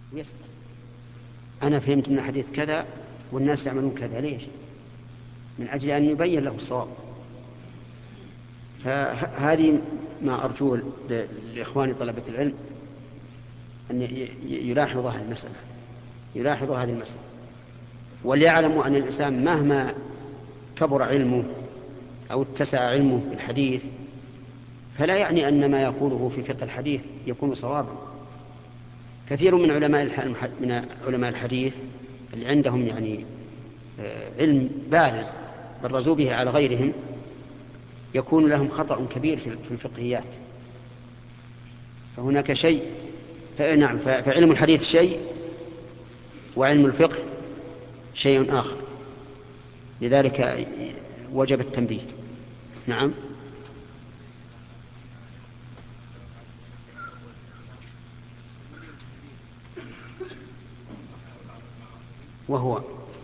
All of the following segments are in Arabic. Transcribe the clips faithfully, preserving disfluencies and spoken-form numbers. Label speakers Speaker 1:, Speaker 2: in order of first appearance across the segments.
Speaker 1: يسأل أنا فهمت من الحديث كذا والناس يعملون كذا، ليش؟ من أجل أن يبين له الصواب. فهذه ما أرجوه لإخواني طلبة العلم أن يلاحظوا هذه المسألة، يلاحظوا هذه المسألة، وليعلموا أن الإنسان مهما كبر علمه أو اتسع علمه في الحديث فلا يعني أن ما يقوله في فقه الحديث يكون صوابا. كثير من علماء من علماء الحديث اللي عندهم يعني علم بارز برزوا به على غيرهم يكون لهم خطأ كبير في الفقهيات. فهناك شيء، نعم، فعلم الحديث شيء وعلم الفقه شيء آخر، لذلك وجب التنبيه. نعم. وهو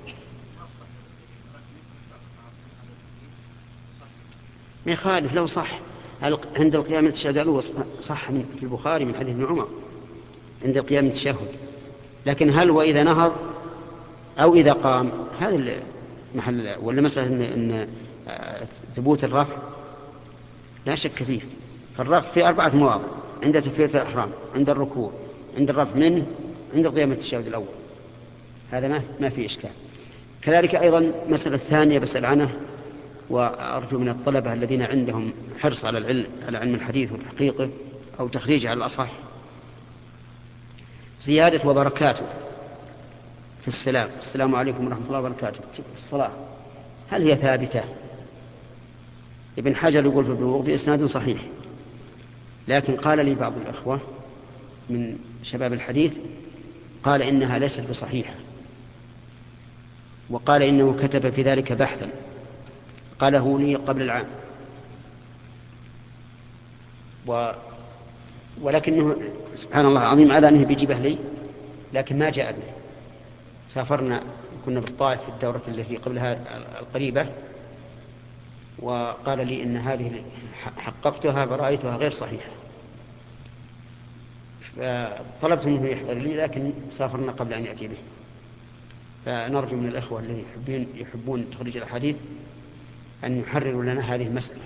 Speaker 1: ما يخالف لو صح عند القيام من التشهد، صح في البخاري من حديث ابن عمر عند القيام من التشهد، لكن هل وإذا نهض أو إذا قام هذا محل، ولا مسألة إن, إن ثبوت الرفع لا شك فيه. فالرفع في أربعة مواضع: عند تكبيرة الإحرام، عند الركوع، عند الرفع منه، عند القيام من التشهد الأول. هذا ما ما في إشكال. كذلك أيضا مسألة ثانية بسأل عنها وأرجو من الطلبة الذين عندهم حرص على العلم على علم الحديث وتحقيقه أو تخريجه على الأصح: زيادة وبركاته في السلام، السلام عليكم ورحمة الله وبركاته في الصلاة، هل هي ثابتة؟ ابن حجر يقول في البلوغ بإسناد صحيح، لكن قال لي بعض الأخوة من شباب الحديث قال إنها ليست بصحيحة، وقال إنه كتب في ذلك بحثا قاله لي قبل العام، و... ولكنه سبحان الله العظيم على أنه بيجيبه لي، لكن ما جاء به. سافرنا كنا بالطائف في الدورة التي قبلها القريبة، وقال لي إن هذه حققتها فرأيتها غير صحيحة، فطلبت منه يحضر لي لكن سافرنا قبل أن يأتي به. فنرجو من الأخوة الذين يحبون, يحبون تخريج الأحاديث أن يحرروا لنا هذه المسألة.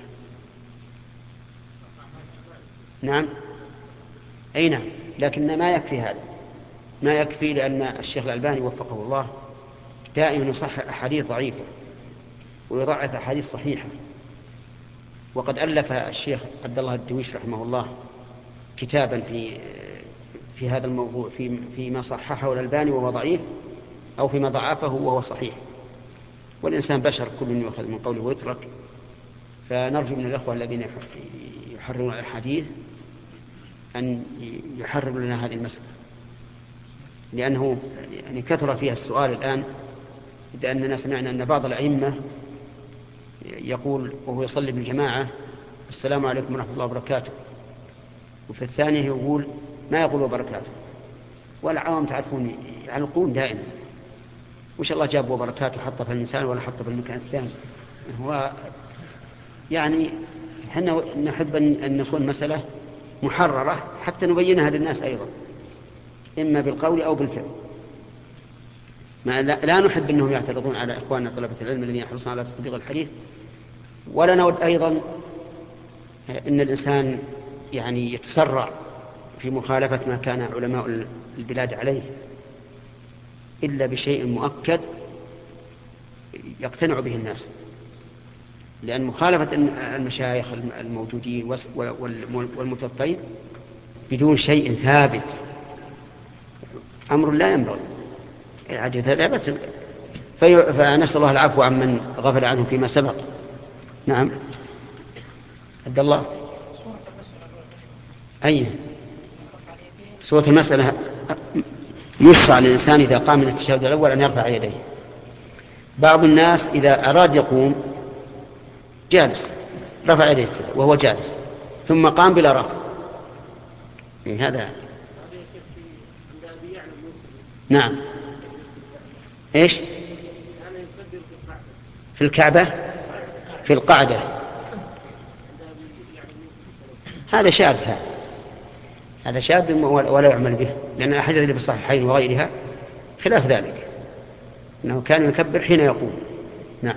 Speaker 1: نعم، أي نعم، لكن ما يكفي هذا، ما يكفي، لأن الشيخ الألباني وفقه الله دائما يصحح أحاديث ضعيفة ويضعف أحاديث صحيحة. وقد ألف الشيخ عبد الله الدويش رحمه الله كتابا في في هذا الموضوع، في فيما صححه الألباني وهو ضعيف أو فيما ضعفه وهو صحيح. والإنسان بشر، كل يؤخذ من قوله ويترك. فنرجو من الأخوة الذين يحررون الحديث أن يحرروا لنا هذه المسألة، لأنه يعني كثر فيها السؤال الآن، لأننا سمعنا أن بعض الأئمة يقول وهو يصلي بالجماعة السلام عليكم ورحمة الله وبركاته، وفي الثانية يقول ما يقول وبركاته. والعوام تعرفون يعلقون دائما، وش الله جاب وبركاته حطه في الإنسان ولا حطه في المكان الثاني. هو يعني احنا نحب أن نكون مسألة محررة حتى نبينها للناس أيضا، إما بالقول أو بالفعل. ما لا نحب أنهم يعترضون على إخواننا طلبة العلم الذين يحرصون على تطبيق الحديث، ولا نود أيضا أن الإنسان يعني يتسرع في مخالفة ما كان علماء البلاد عليه إلا بشيء مؤكد يقتنع به الناس، لأن مخالفة المشايخ الموجودين والمتوفين بدون شيء ثابت أمر لا ينبغي. العجز ثابت، فنسأل الله العفو عمن غفل عنه فيما سبق. نعم عبد الله. أي سورة المسألة يشرع للإنسان إذا قام من التشهد الأول أن يرفع يديه. بعض الناس إذا أراد يقوم جالس رفع يديه وهو جالس، ثم قام بلا رفع. هذا نعم. إيش في الكعبة في القعدة؟ هذا شاذ، هذا هذا شاذ ولا يعمل به، لأن الأحاديث اللي في الصحيحين وغيرها خلاف ذلك، أنه كان يكبر حين يقوم. نعم.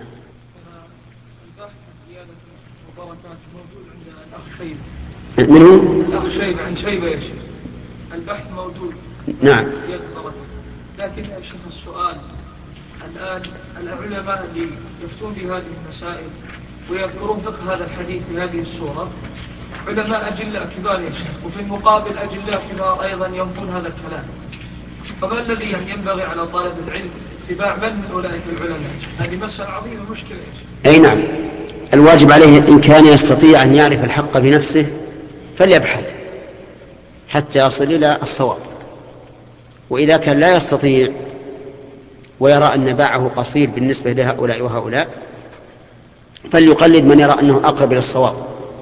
Speaker 1: من هو؟
Speaker 2: الأخ شيبة عن شيبة يا شيخ، البحث موجود.
Speaker 1: نعم.
Speaker 2: لكن يا شيخ السؤال الآن العلماء اللي يفتون بهذه المسائل ويذكرون فقه هذا الحديث بهذه الصورة علماء أجلاء كبار يا شيخ، وفي المقابل أجلاء كبار أيضا ينفون هذا الكلام، فما الذي يعني ينبغي على طالب العلم اتباع من من أولئك العلماء؟ هذه مسألة عظيمة مشكلة يا شيخ.
Speaker 1: أي نعم، الواجب عليه إن كان يستطيع أن يعرف الحق بنفسه فليبحث حتى يصل إلى الصواب، وإذا كان لا يستطيع ويرى أن باعه قصير بالنسبة لهؤلاء وهؤلاء فليقلد من يرى أنه أقرب إلى الصواب.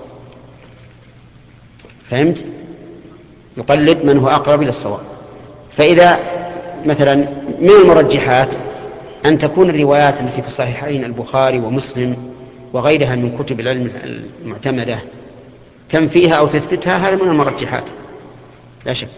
Speaker 1: فهمت؟ يقلد من هو أقرب إلى الصواب. فإذا مثلا من المرجحات أن تكون الروايات التي في الصحيحين البخاري ومسلم وغيرها من كتب العلم المعتمدة تنفيها أو تثبتها، هذا من المرجحات لا شك.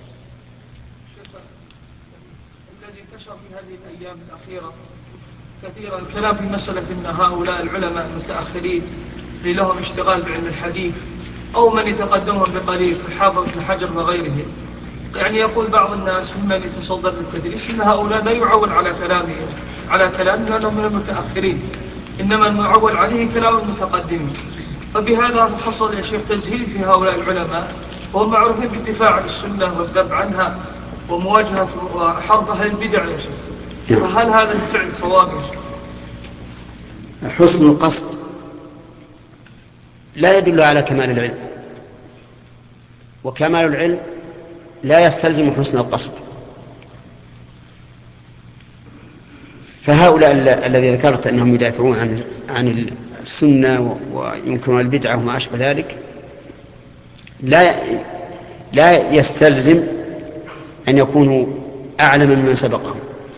Speaker 2: الذي انتشر في هذه الأيام الأخيرة كثيرا الكلام في مسألة أن هؤلاء العلماء المتأخرين اللي لهم اشتغال بعلم الحديث أو من يتقدمهم بقليل كالحافظ بن حجر وغيره، يعني يقول بعض الناس ممن يتصدر للتدريس أن هؤلاء لا يعول على كلامهم على كلام لأنهم من المتأخرين، إنما المعول عليه كلام المتقدمين. فبهذا حصل يا شيخ تزهيد في هؤلاء العلماء، وهم معروفين بالدفاع عن السنة والذب عنها ومواجهة وحرب أهل البدع يا شيخ. فهل هذا الفعل صواب يا شيخ؟
Speaker 1: حسن القصد لا يدل على كمال العلم، وكمال العلم لا يستلزم حسن القصد. فهؤلاء الذي ذكرت أنهم يدافعون عن عن السنة وينكرون البدعة وما أشبه ذلك لا لا يستلزم أن يكونوا أعلم ممن سبقهم،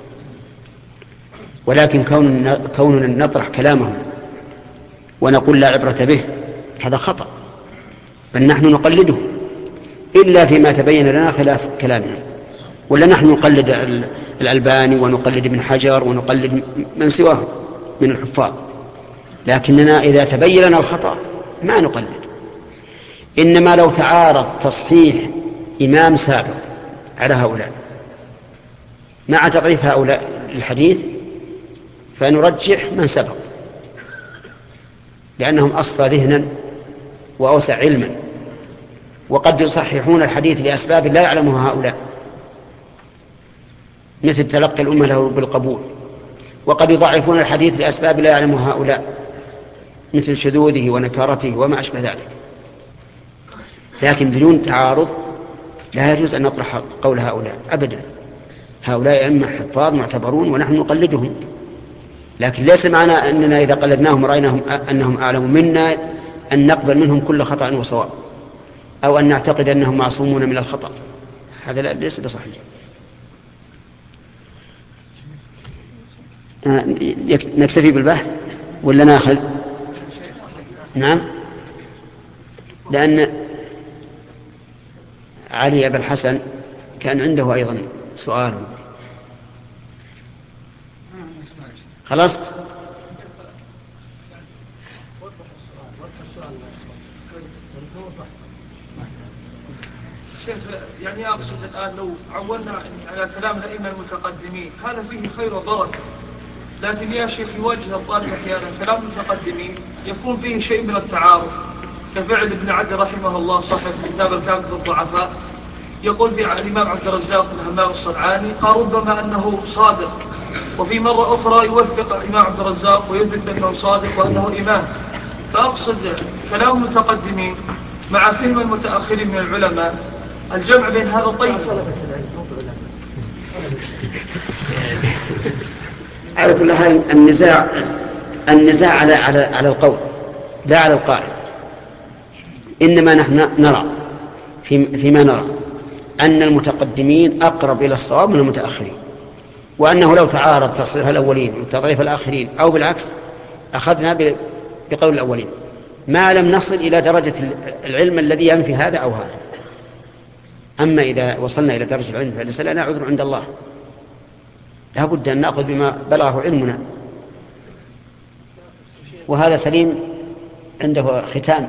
Speaker 1: ولكن كون كوننا نطرح كلامهم ونقول لا عبرة به هذا خطأ، بل نحن نقلده إلا فيما تبين لنا خلاف كلامهم. ولا نحن نقلد الألباني ونقلد ابن حجر ونقلد من سواه من الحفاظ، لكننا إذا تبين لنا الخطأ ما نقلد. إنما لو تعارض تصحيح إمام سابق على هؤلاء مع تضعيف هؤلاء الحديث فنرجح من سبق، لأنهم أصفى ذهنا وأوسع علما، وقد يصححون الحديث لأسباب لا يعلمها هؤلاء مثل تلقي الأمة له بالقبول، وقد يضعفون الحديث لأسباب لا يعلمها هؤلاء مثل شذوذه ونكارته وما أشبه ذلك. لكن بدون تعارض لا يجوز أن نطرح قول هؤلاء أبدا. هؤلاء أئمة حفاظ معتبرون ونحن نقلدهم، لكن ليس معنى أننا إذا قلدناهم ورأيناهم أنهم أعلم منا أن نقبل منهم كل خطأ وصواب، أو أن نعتقد أنهم معصومون من الخطأ. هذا ليس بصحيح. نكتفي بالبحث ولا ناخذ؟ نعم، لأن علي أبا الحسن كان عنده أيضا سؤال. خلصت؟
Speaker 2: شيخ يعني أقصد الآن لو عولنا على كلام الأئمة المتقدمين هذا فيه خير وبركة، لكن يا شيخ يواجه الطالب أحيانا كلام المتقدمين يكون فيه شيء من التعارض، كفعل ابن عدي رحمه الله صاحب كتاب الكامل في الضعفاء، يقول في الإمام عبد الرزاق بن همام الصنعاني قال ربما أنه صادق، وفي مرة أخرى يوثق الإمام عبد الرزاق ويثبت أنه صادق وأنه إمام. فأقصد كلام المتقدمين مع فهم المتأخرين من العلماء الجمع بين هذا الطيب.
Speaker 1: على كل حال النزاع النزاع على على على القول لا على القاعدة. إنما نحن نرى في فيما نرى أن المتقدمين أقرب إلى الصواب من المتأخرين، وأنه لو تعارض تصريح الأولين وتضعيف الآخرين أو بالعكس أخذنا بقول الأولين ما لم نصل إلى درجة العلم الذي ينفي هذا أو هذا. أما إذا وصلنا إلى درجة العلم فليس لنا عذر عند الله، لا بد أن نأخذ بما بلغه علمنا، وهذا سليم عنده ختام.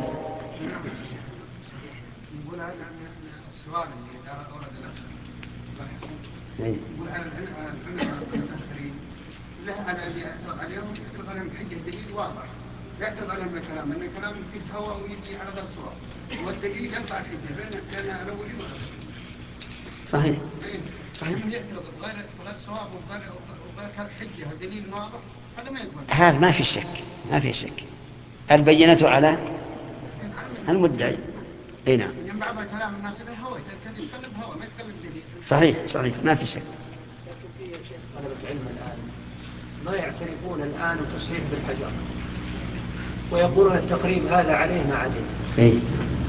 Speaker 3: السؤال اللي أورد الأخ يقول على المتأخرين له على اليوم يعترض عليهم بحجة دليل واضح، لا يعترض عليهم بالكلام، لأن الكلام فيه هوى ويجي على غير صواب، والدليل يقطع الحجة بين كان الأولي والآخر.
Speaker 1: صحيح صحيح.
Speaker 3: من يعترض بغير بغير صواب وغير وغير حجة ودليل واضح هذا ما يقبل.
Speaker 1: هذا ما في شك، ما في شك. البينة على المدعي. اي نعم.
Speaker 3: يعني بعض كلام الناس له هوى، يتكلم هوى ما يتكلم دليل.
Speaker 1: صحيح صحيح ما في شك.
Speaker 2: لكن في يا شيخ طلبة العلم الآن ما يعترفون الآن التصحيح بالحجر، ويقولون التقريب هذا عليه ما عليه.
Speaker 1: اي.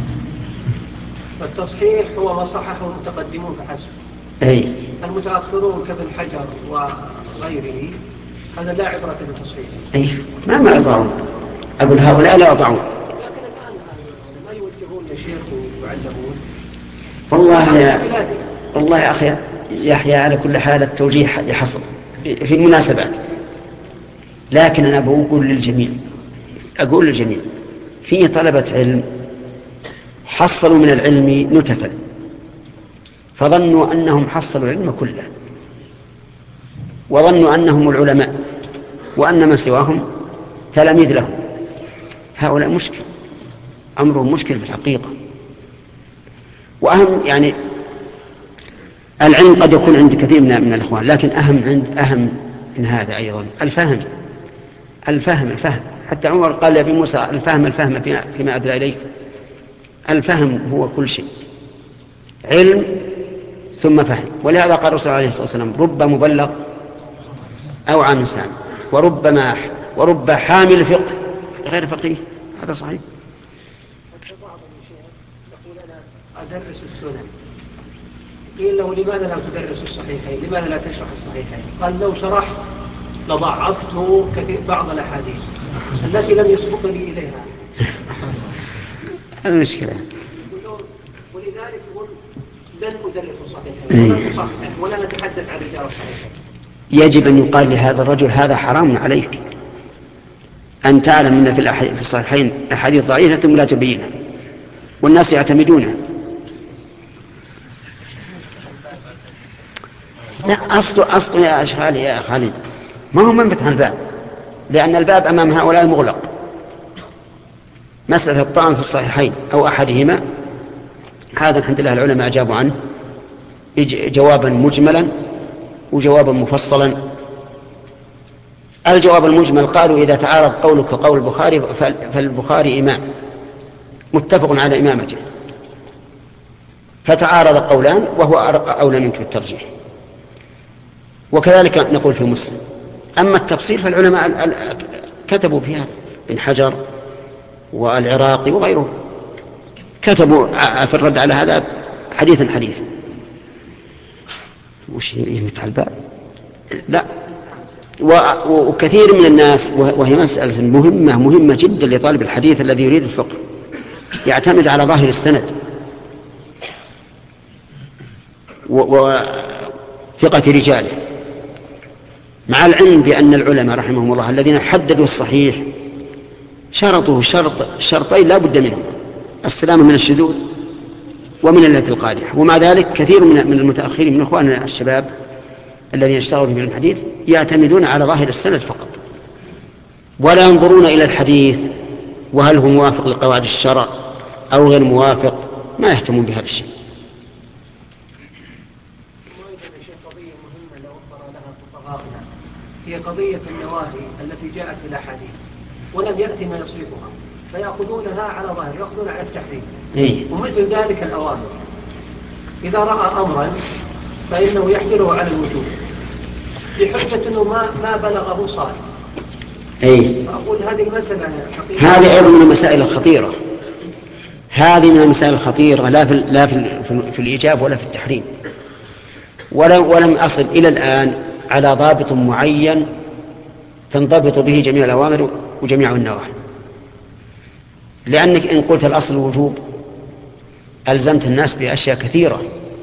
Speaker 2: والتصحيح هو ما صححه المتقدمون فحسب.
Speaker 1: اي.
Speaker 2: المتأخرون كابن حجر وغيره هذا لا عبرة بالتصحيح.
Speaker 1: اي ما ما يضعون. أقول هؤلاء لا يضعون.
Speaker 2: لكن الآن ما يوجهون يا شيخ ويعلمون.
Speaker 1: والله يا والله يا أخي يحيى على كل حال التوجيه يحصل في المناسبات، لكن أنا بقول للجميع، أقول للجميع في طلبة علم حصلوا من العلم نتفا فظنوا أنهم حصلوا العلم كله، وظنوا أنهم العلماء وأن من سواهم تلاميذ لهم. هؤلاء مشكل، أمرهم مشكل في الحقيقة. وأهم يعني العلم قد يكون عند كثير من, من الإخوان، لكن أهم عند أهم من هذا أيضا الفهم الفهم الفهم. حتى عمر قال لأبي موسى الفهم الفهم فيما أدرى إليك. الفهم هو كل شيء، علم ثم فهم. ولهذا قال الرسول عليه الصلاة والسلام رب مبلغ أو عام سامع ورب ماح ورب حامل فقه غير فقيه. هذا صحيح.
Speaker 2: بعض الشيخ يقول أنا أدرس السنن، قيل له لماذا لا تدرس الصحيحين، لماذا لا تشرح الصحيحين؟ قال لو شرحت لضعفت كثير بعض الأحاديث التي لم يسبقني إليها.
Speaker 1: هذا مشكلة.
Speaker 2: ولذلك يقول لن أدرس الصحيحين ولا نصحح ولا نتحدث عن رجال الصحيحين.
Speaker 1: يجب أن يقال لهذا الرجل هذا حرام عليك أن تعلم أن في الصحيحين أحاديث ضعيفة ثم لا تبينها والناس يعتمدونها. لا أصل أصل يا أشغالي يا خالد ما هو من فتح الباب، لأن الباب أمام هؤلاء مغلق. مسألة الطعن في الصحيحين أو أحدهما هذا الحمد لله العلماء أجابوا عنه جوابا مجملا وجوابا مفصلا. الجواب المجمل قالوا إذا تعارض قولك وقول البخاري فالبخاري إمام متفق على إمامته، فتعارض قولان وهو أولى منك بالترجيح. وكذلك نقول في مسلم. أما التفصيل فالعلماء كتبوا فيها، ابن حجر والعراقي وغيره كتبوا في الرد على هذا حديثا حديثا. وش يفتح الباب؟ لا. وكثير من الناس، وهي مسألة مهمة مهمة جدا لطالب الحديث الذي يريد الفقه، يعتمد على ظاهر السند وثقة رجاله، مع العلم بأن العلماء رحمهم الله الذين حددوا الصحيح شرطوا شرط شرطين لا بد منهم: السلامة من الشذوذ ومن العلة القادحة. ومع ذلك كثير من المتأخرين من إخواننا الشباب الذين اشتغلوا في الحديث يعتمدون على ظاهر السند فقط، ولا ينظرون إلى الحديث وهل هو موافق لقواعد الشرع أو غير موافق، ما يهتمون بهذا الشيء.
Speaker 2: قضية مهمة لو أخبر لها فقهاؤنا هي قضية النواهي التي جاءت في الأحاديث ولم يأتي ما يصرفها، فيأخذونها على ظاهر، يأخذون على التحريم.
Speaker 1: إيه؟
Speaker 2: ومثل ذلك الأوامر، إذا رأى أمرا فإنه يحمله على الوجوب بحجة أنه ما ما بلغه صالح.
Speaker 1: إيه؟
Speaker 2: فأقول هذه المسألة
Speaker 1: هذه أيضا من المسائل الخطيرة، هذه من المسائل الخطيرة لا في لا في, في الإيجاب ولا في التحريم. ولم ولم أصل إلى الآن على ضابط معين تنضبط به جميع الأوامر وجميع النواهي، لأنك إن قلت الأصل الوجوب ألزمت الناس بأشياء كثيرة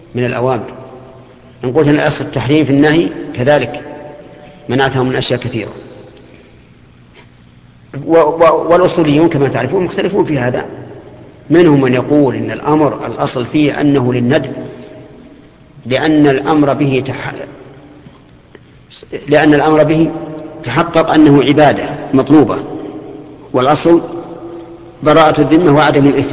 Speaker 1: من الأوامر. إن قلت أن الأصل التحريم في النهي كذلك منعتهم من أشياء كثيرة. والأصوليون كما تعرفون مختلفون في هذا، منهم من يقول إن الأمر الأصل فيه أنه للندب، لأن الأمر به تح... لأن الأمر به تحقق أنه عبادة مطلوبة، والأصل براءة الذمة وعدم الإثم.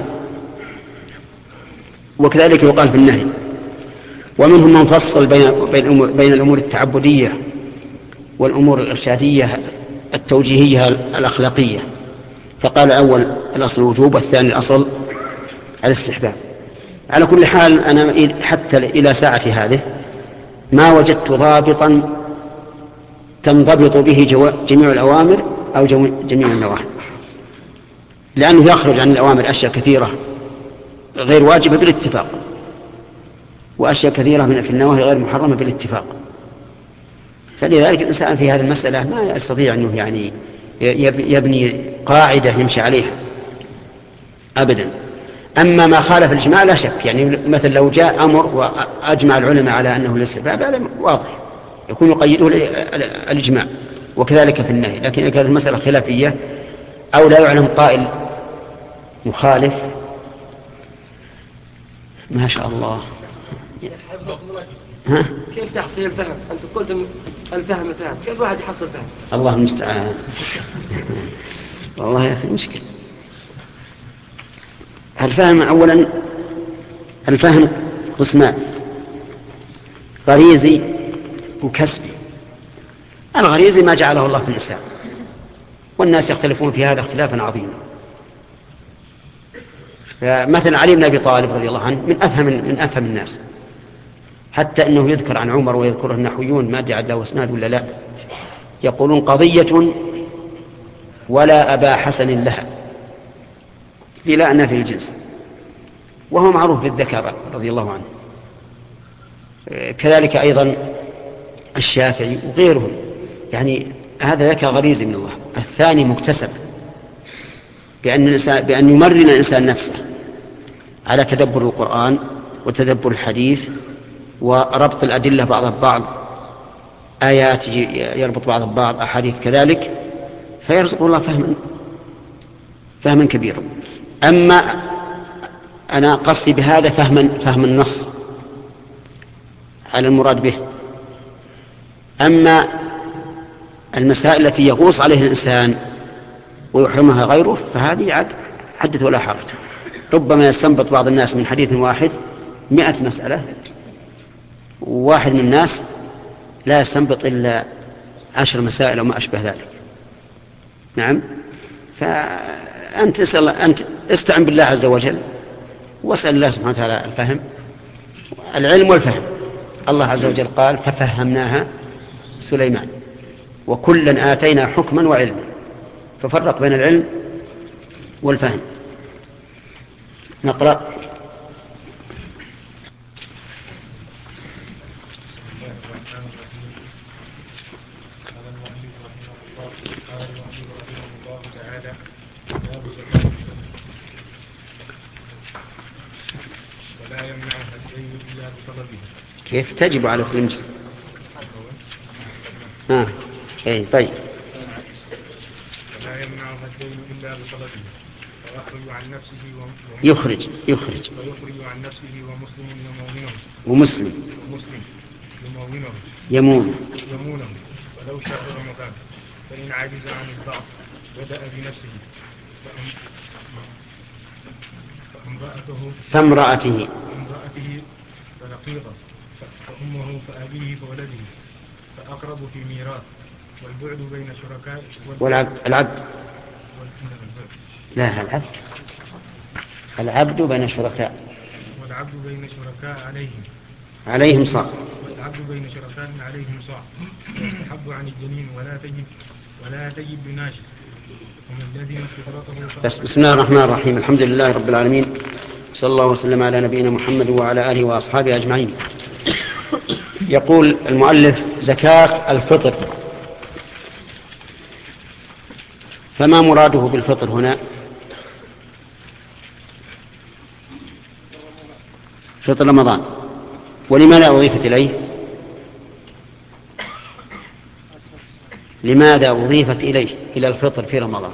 Speaker 1: وكذلك يقال في النهي. ومنهم من فصل بين بين الأمور التعبدية والأمور الإرشادية التوجيهية الأخلاقية، فقال أول الأصل الوجوب والثاني الأصل الاستحباب. على كل حال أنا حتى إلى ساعة هذه ما وجدت ضابطا تنضبط به جميع الأوامر أو جميع النواهي، لأنه يخرج عن الأوامر أشياء كثيرة غير واجبة بالاتفاق، وأشياء كثيرة من في النواهي غير محرمة بالاتفاق. فلذلك الإنسان في هذه المسألة ما يستطيع أنه يعني يبني قاعدة يمشي عليها أبدا. أما ما خالف الإجماع لا شك، يعني مثل لو جاء أمر وأجمع العلماء على أنه الاستحباب هذا واضح يكون يقيده الإجماع، وكذلك في النهي. لكن إذا كانت المسألة خلافية أو لا يعلم قائل مخالف ما شاء الله. ها؟
Speaker 4: كيف تحصيل الفهم؟ أنت قلت الفهم الفهم، كيف واحد يحصل فهم؟
Speaker 1: الله المستعان. والله يا أخي مشكلة. الفهم أولا، الفهم قسمان: غريزي وكسبي. الغريزي ما جعله الله في الإنسان، والناس يختلفون في هذا اختلافا عظيما. مثلا علي بن أبي طالب رضي الله عنه من أفهم من أفهم الناس، حتى أنه يذكر عن عمر ويذكره النحويون ما أدري له اسناد ولا لا، يقولون قضية ولا أبا حسن لها بلا أن في الجنس، وهو معروف بالذكاء رضي الله عنه. كذلك أيضا الشافعي وغيرهم، يعني هذا ذكاء غريزي من الله. الثاني مكتسب، بأن, الإنسان بأن يمرن الإنسان نفسه على تدبر القرآن وتدبر الحديث وربط الأدلة بعضها ببعض، آيات يربط بعضها ببعض، أحاديث كذلك، فيرزق الله فهما فهما كبيرا. أما أنا قصدي بهذا فهم فهم النص على المراد به. أما المسائل التي يغوص عليها الإنسان ويحرمها غيره فهذه عاد حدث ولا حرج. ربما يستنبط بعض الناس من حديث واحد مئة مسألة، وواحد من الناس لا يستنبط إلا عشر مسائل وما أشبه ذلك. نعم. فأنت اسأل أنت استعن بالله عز وجل واسأل الله سبحانه وتعالى الفهم، العلم والفهم. الله عز وجل قال: ففهمناها سليمان وكلا آتينا حكما وعلما، ففرق بين العلم والفهم. نقرأ.
Speaker 5: ولا يمنعها الدين إلا بطلبه.
Speaker 1: كيف تجب على كل مسلم؟ آه. أي طيب.
Speaker 5: ولا يمنعها الدين إلا بطلبه، ويخرج عن نفسه ومؤمنه.
Speaker 1: يخرج يخرج
Speaker 5: ويخرج عن نفسه ومسلم يمونه.
Speaker 1: ومسلم
Speaker 5: ومسلم يمونه.
Speaker 1: يمون
Speaker 5: يمونه ولو شاء رمضان، فإن عجز عن الضعف بدأ بنفسه فامرأته
Speaker 1: فامرأته
Speaker 5: فامرأته فرقيقة، فأمه فأبيه فولده، فأقرب في ميراث، والبعد بين شركاء
Speaker 1: والعبد العبد لا العبد العبد بين شركاء
Speaker 5: والعبد بين شركاء عليهم
Speaker 1: عليهم صار
Speaker 5: والعبد بين شركاء عليهم صاع، ويستحب عن الجنين ولا تجب ولا تجب بناشز، ومن الذين فطرته.
Speaker 1: بس بسم الله الرحمن الرحيم. الحمد لله رب العالمين، صلى الله وسلم على نبينا محمد وعلى آله وأصحابه أجمعين. يقول المؤلف: زكاة الفطر. فما مراده بالفطر هنا؟ فطر رمضان. ولماذا أضيفت إليه؟ لماذا أضيفت إليه إلى الفطر في رمضان؟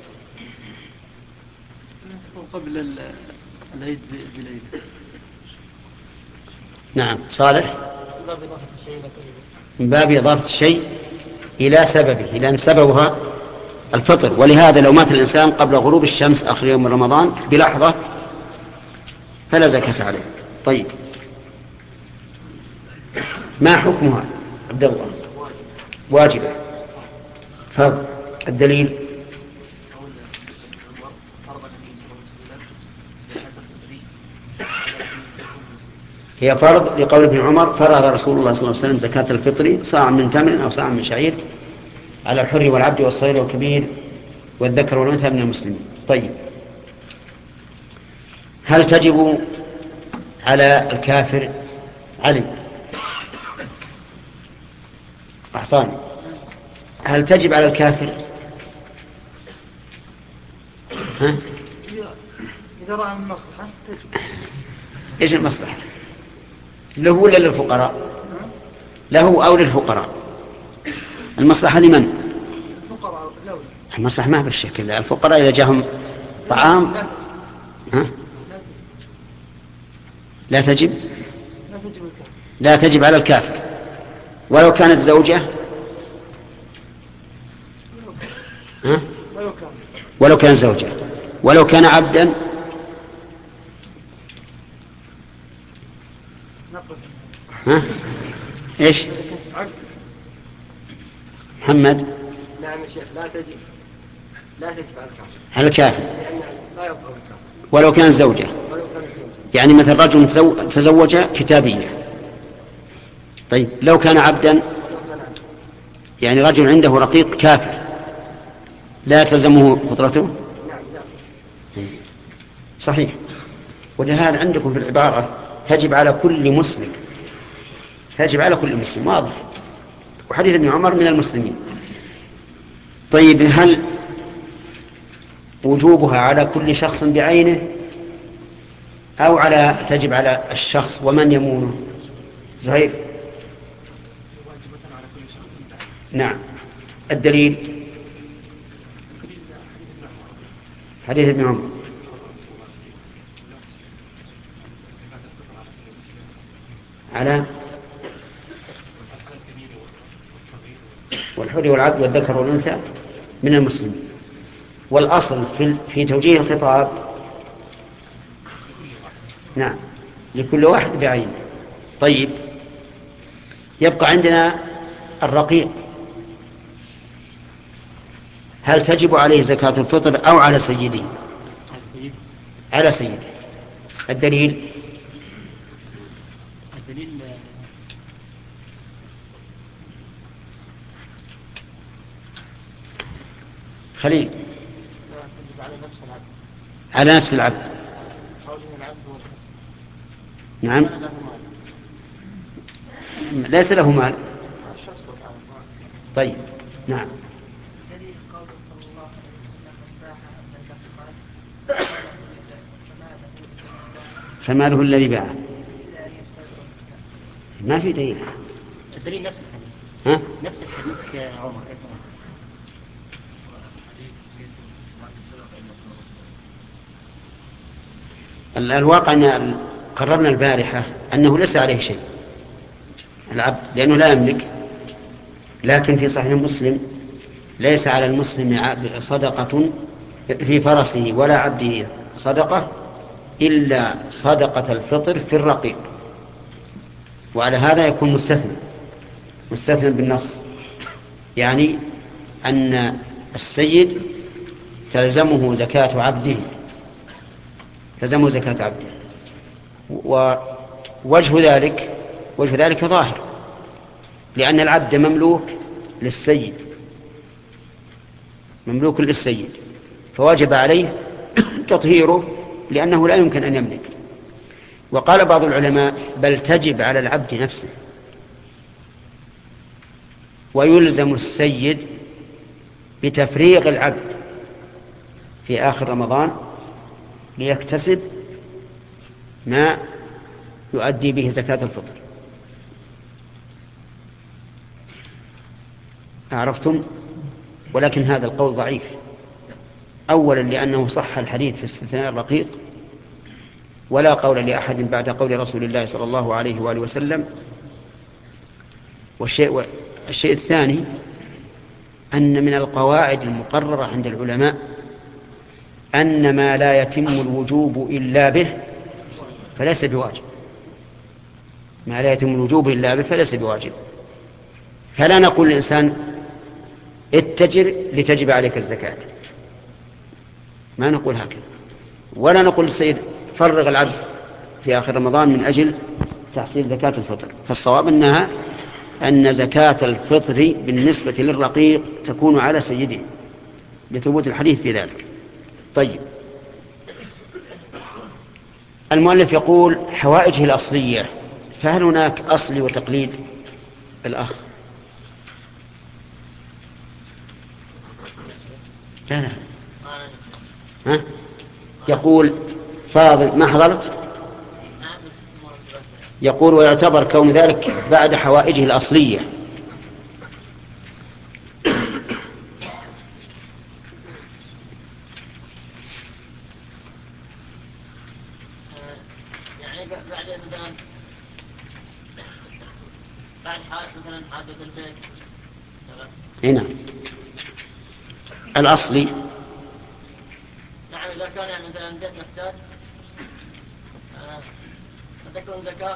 Speaker 6: قبل العيد بليلة.
Speaker 1: نعم صالح. من باب إضافة الشيء إلى سببه، لأن سببها الفطر، ولهذا لو مات الإنسان قبل غروب الشمس آخر يوم من رمضان بلحظة فلا زكاة عليه. طيب ما حكمها عبد الله؟ واجبة. فرض. الدليل؟ هي فرض لقول ابن عمر فرض رسول الله صلى الله عليه وسلم زكاة الفطر صاع من تمر أو صاع من شعير على الحر والعبد والصغير والكبير والذكر والأنثى من المسلمين. طيب هل تجب على الكافر؟ علي أعطاني. هل تجب على الكافر؟ ها؟
Speaker 3: إذا رأى من مصلحة تجب.
Speaker 1: إيش المصلحة؟ له ولا للفقراء؟ له أو للفقراء؟ المصلحة لمن؟
Speaker 3: الفقراء. لا.
Speaker 1: المصلحة ما بالشكل. الفقراء إذا جاهم طعام ها؟ لا تجب.
Speaker 3: لا تجب الكافر.
Speaker 1: لا تجب على الكافر ولو كانت زوجة. ها؟
Speaker 3: ولو كان
Speaker 1: ولو كان زوجة. ولو كان عبدا. ها؟ ايش؟ محمد.
Speaker 4: نعم يا شيخ لا تجب لا تجب على الكافر.
Speaker 1: على الكافر
Speaker 4: لأن لا يطهر الكافر
Speaker 1: ولو كان زوجة.
Speaker 4: ولو كان الزوج.
Speaker 1: يعني مثل رجل تزوج كتابية. طيب لو كان عبدا، يعني رجل عنده رقيق كافر لا تلزمه فطرته.
Speaker 4: نعم لا.
Speaker 1: صحيح. ولهذا عندكم في العبارة تجب على كل مسلم. تجب على كل مسلم واضح. وحديث ابن عمر من المسلمين. طيب هل وجوبها على كل شخص بعينه أو على تجب على الشخص ومن يمونه؟ زهير. نعم. الدليل؟ حديث ابن عمر. على والحر والعبد والذكر والأنثى من المسلمين. والأصل في في توجيه الخطاب نعم لكل واحد بعينه. طيب يبقى عندنا الرقيق. هل تجب عليه زكاة الفطر أو على سيده؟ على سيده. الدليل؟
Speaker 6: الدليل
Speaker 1: خليل.
Speaker 3: تجب على نفس العبد.
Speaker 1: على نفس العبد.
Speaker 3: حوله العبد
Speaker 1: نعم.
Speaker 3: له مال.
Speaker 1: ليس له مال.
Speaker 3: الشخص والعبد.
Speaker 1: طيب نعم.
Speaker 7: دليل قوله صلى الله عليه وسلم من باح أن الكسبان
Speaker 1: فما له الذي باعه. ما في دليل.
Speaker 6: الدليل نفس الحديث.
Speaker 1: ها؟
Speaker 6: نفس الحديث يا عمر.
Speaker 1: الواقع أن قررنا البارحة أنه ليس عليه شيء العبد لأنه لا يملك. لكن في صحيح مسلم ليس على المسلم صدقة في فرسه ولا عبده صدقة إلا صدقة الفطر في الرقيق. وعلى هذا يكون مستثنى مستثنى بالنص، يعني أن السيد تلزمه زكاة عبده تلزمه زكاة عبده. ووجه ذلك وجه ذلك ظاهر، لأن العبد مملوك للسيد مملوك للسيد فواجب عليه تطهيره لأنه لا يمكن أن يملك. وقال بعض العلماء بل تجب على العبد نفسه، ويلزم السيد بتفريغ العبد في آخر رمضان ليكتسب ما يؤدي به زكاة الفطر. عرفتم؟ ولكن هذا القول ضعيف، أولا لأنه صح الحديث في استثناء الرقيق، ولا قول لأحد بعد قول رسول الله صلى الله عليه وآله وسلم. والشيء, والشيء الثاني أن من القواعد المقررة عند العلماء أن ما لا يتم الوجوب إلا به فليس بواجب، ما لا يتم الوجوب إلا به فليس بواجب. فلا نقول للإنسان اتجر لتجب عليك الزكاة، ما نقول هكذا، ولا نقول للسيد فرغ العبد في آخر رمضان من أجل تحصيل زكاة الفطر. فالصواب أنها أن زكاة الفطر بالنسبة للرقيق تكون على سيده لثبوت الحديث في ذلك. طيب، المؤلف يقول حوائجه الأصلية، فهل هناك أصل وتقليد؟ الأخ لا لا ها؟ يقول فاضل ما حضرت، يقول ويعتبر كون ذلك بعد حوائجه الأصلية.
Speaker 6: يعني بعد مثلا بعد مثلا حاجة البيت.
Speaker 1: هنا الأصلي
Speaker 6: نعم، إذا كان يعني مثلا البيت محتاج فتكون زكاة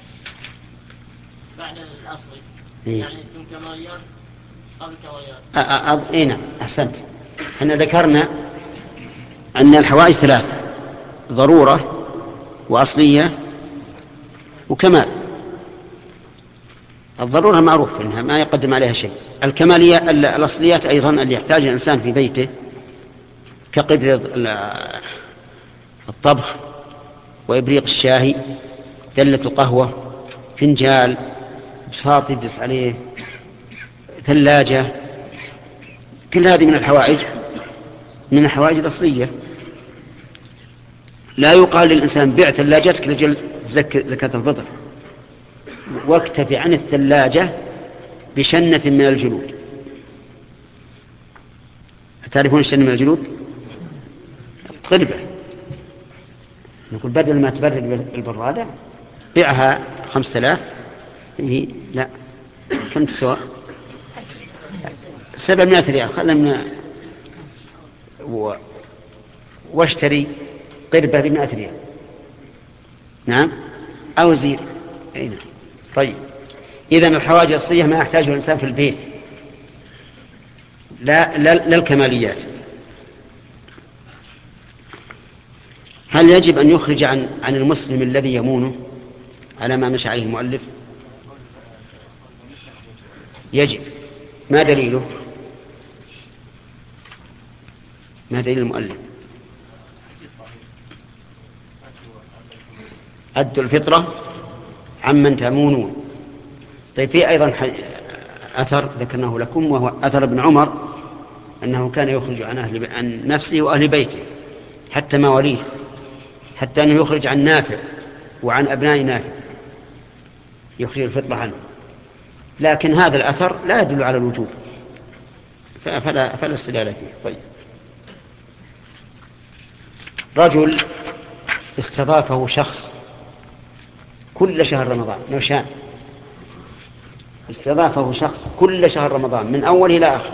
Speaker 6: بعد الأصلي.
Speaker 1: إيه؟
Speaker 6: يعني يكون كماليات قبل كماليات.
Speaker 1: أ... أ... إيه أحسنت. احنا ذكرنا أن الحوائج ثلاثة: ضرورة وأصلية وكمال. الضرورة معروف أنها ما يقدم عليها شيء. الكمالية الأصليات أيضا اللي يحتاج الإنسان في بيته كقدر الطبخ وإبريق الشاهي، دلة القهوة، فنجال، بساط يجلس عليه، ثلاجة، كل هذه من الحوائج من الحوائج الأصلية. لا يقال للإنسان بيع ثلاجتك لجل زكاة الفطر، واكتفي عن الثلاجة بشنة من الجلود. تعرفون الشنة من الجلود؟ قربة. نقول بدل ما تبرد البرادة بيعها خمسة آلاف. هي لا، كم تسوى؟ سبعمائة ريال. خلنا من و... واشتري قربة بمائة ريال. نعم، أو زير. أين؟ طيب، إذن الحوائج الأصلية ما يحتاجه الإنسان في البيت، لا, لا, لا الكماليات. هل يجب أن يخرج عن, عن المسلم الذي يمونه على ما مشى عليه المؤلف؟ يجب. ما دليله؟ ما دليل المؤلف؟ أدوا الفطرة عمن تمونون. طيب، في أيضا أثر ذكرناه لكم، وهو أثر ابن عمر أنه كان يخرج عن, أهل عن نفسه وأهل بيته حتى مواليه، حتى أنه يخرج عن نافع وعن أبناء نافع، يخرج الفطرة عنه. لكن هذا الأثر لا يدل على الوجوب، فلا, فلا استدلال فيه. طيب، رجل استضافه شخص كل شهر رمضان، نوشان استضافه شخص كل شهر رمضان من أول إلى آخر،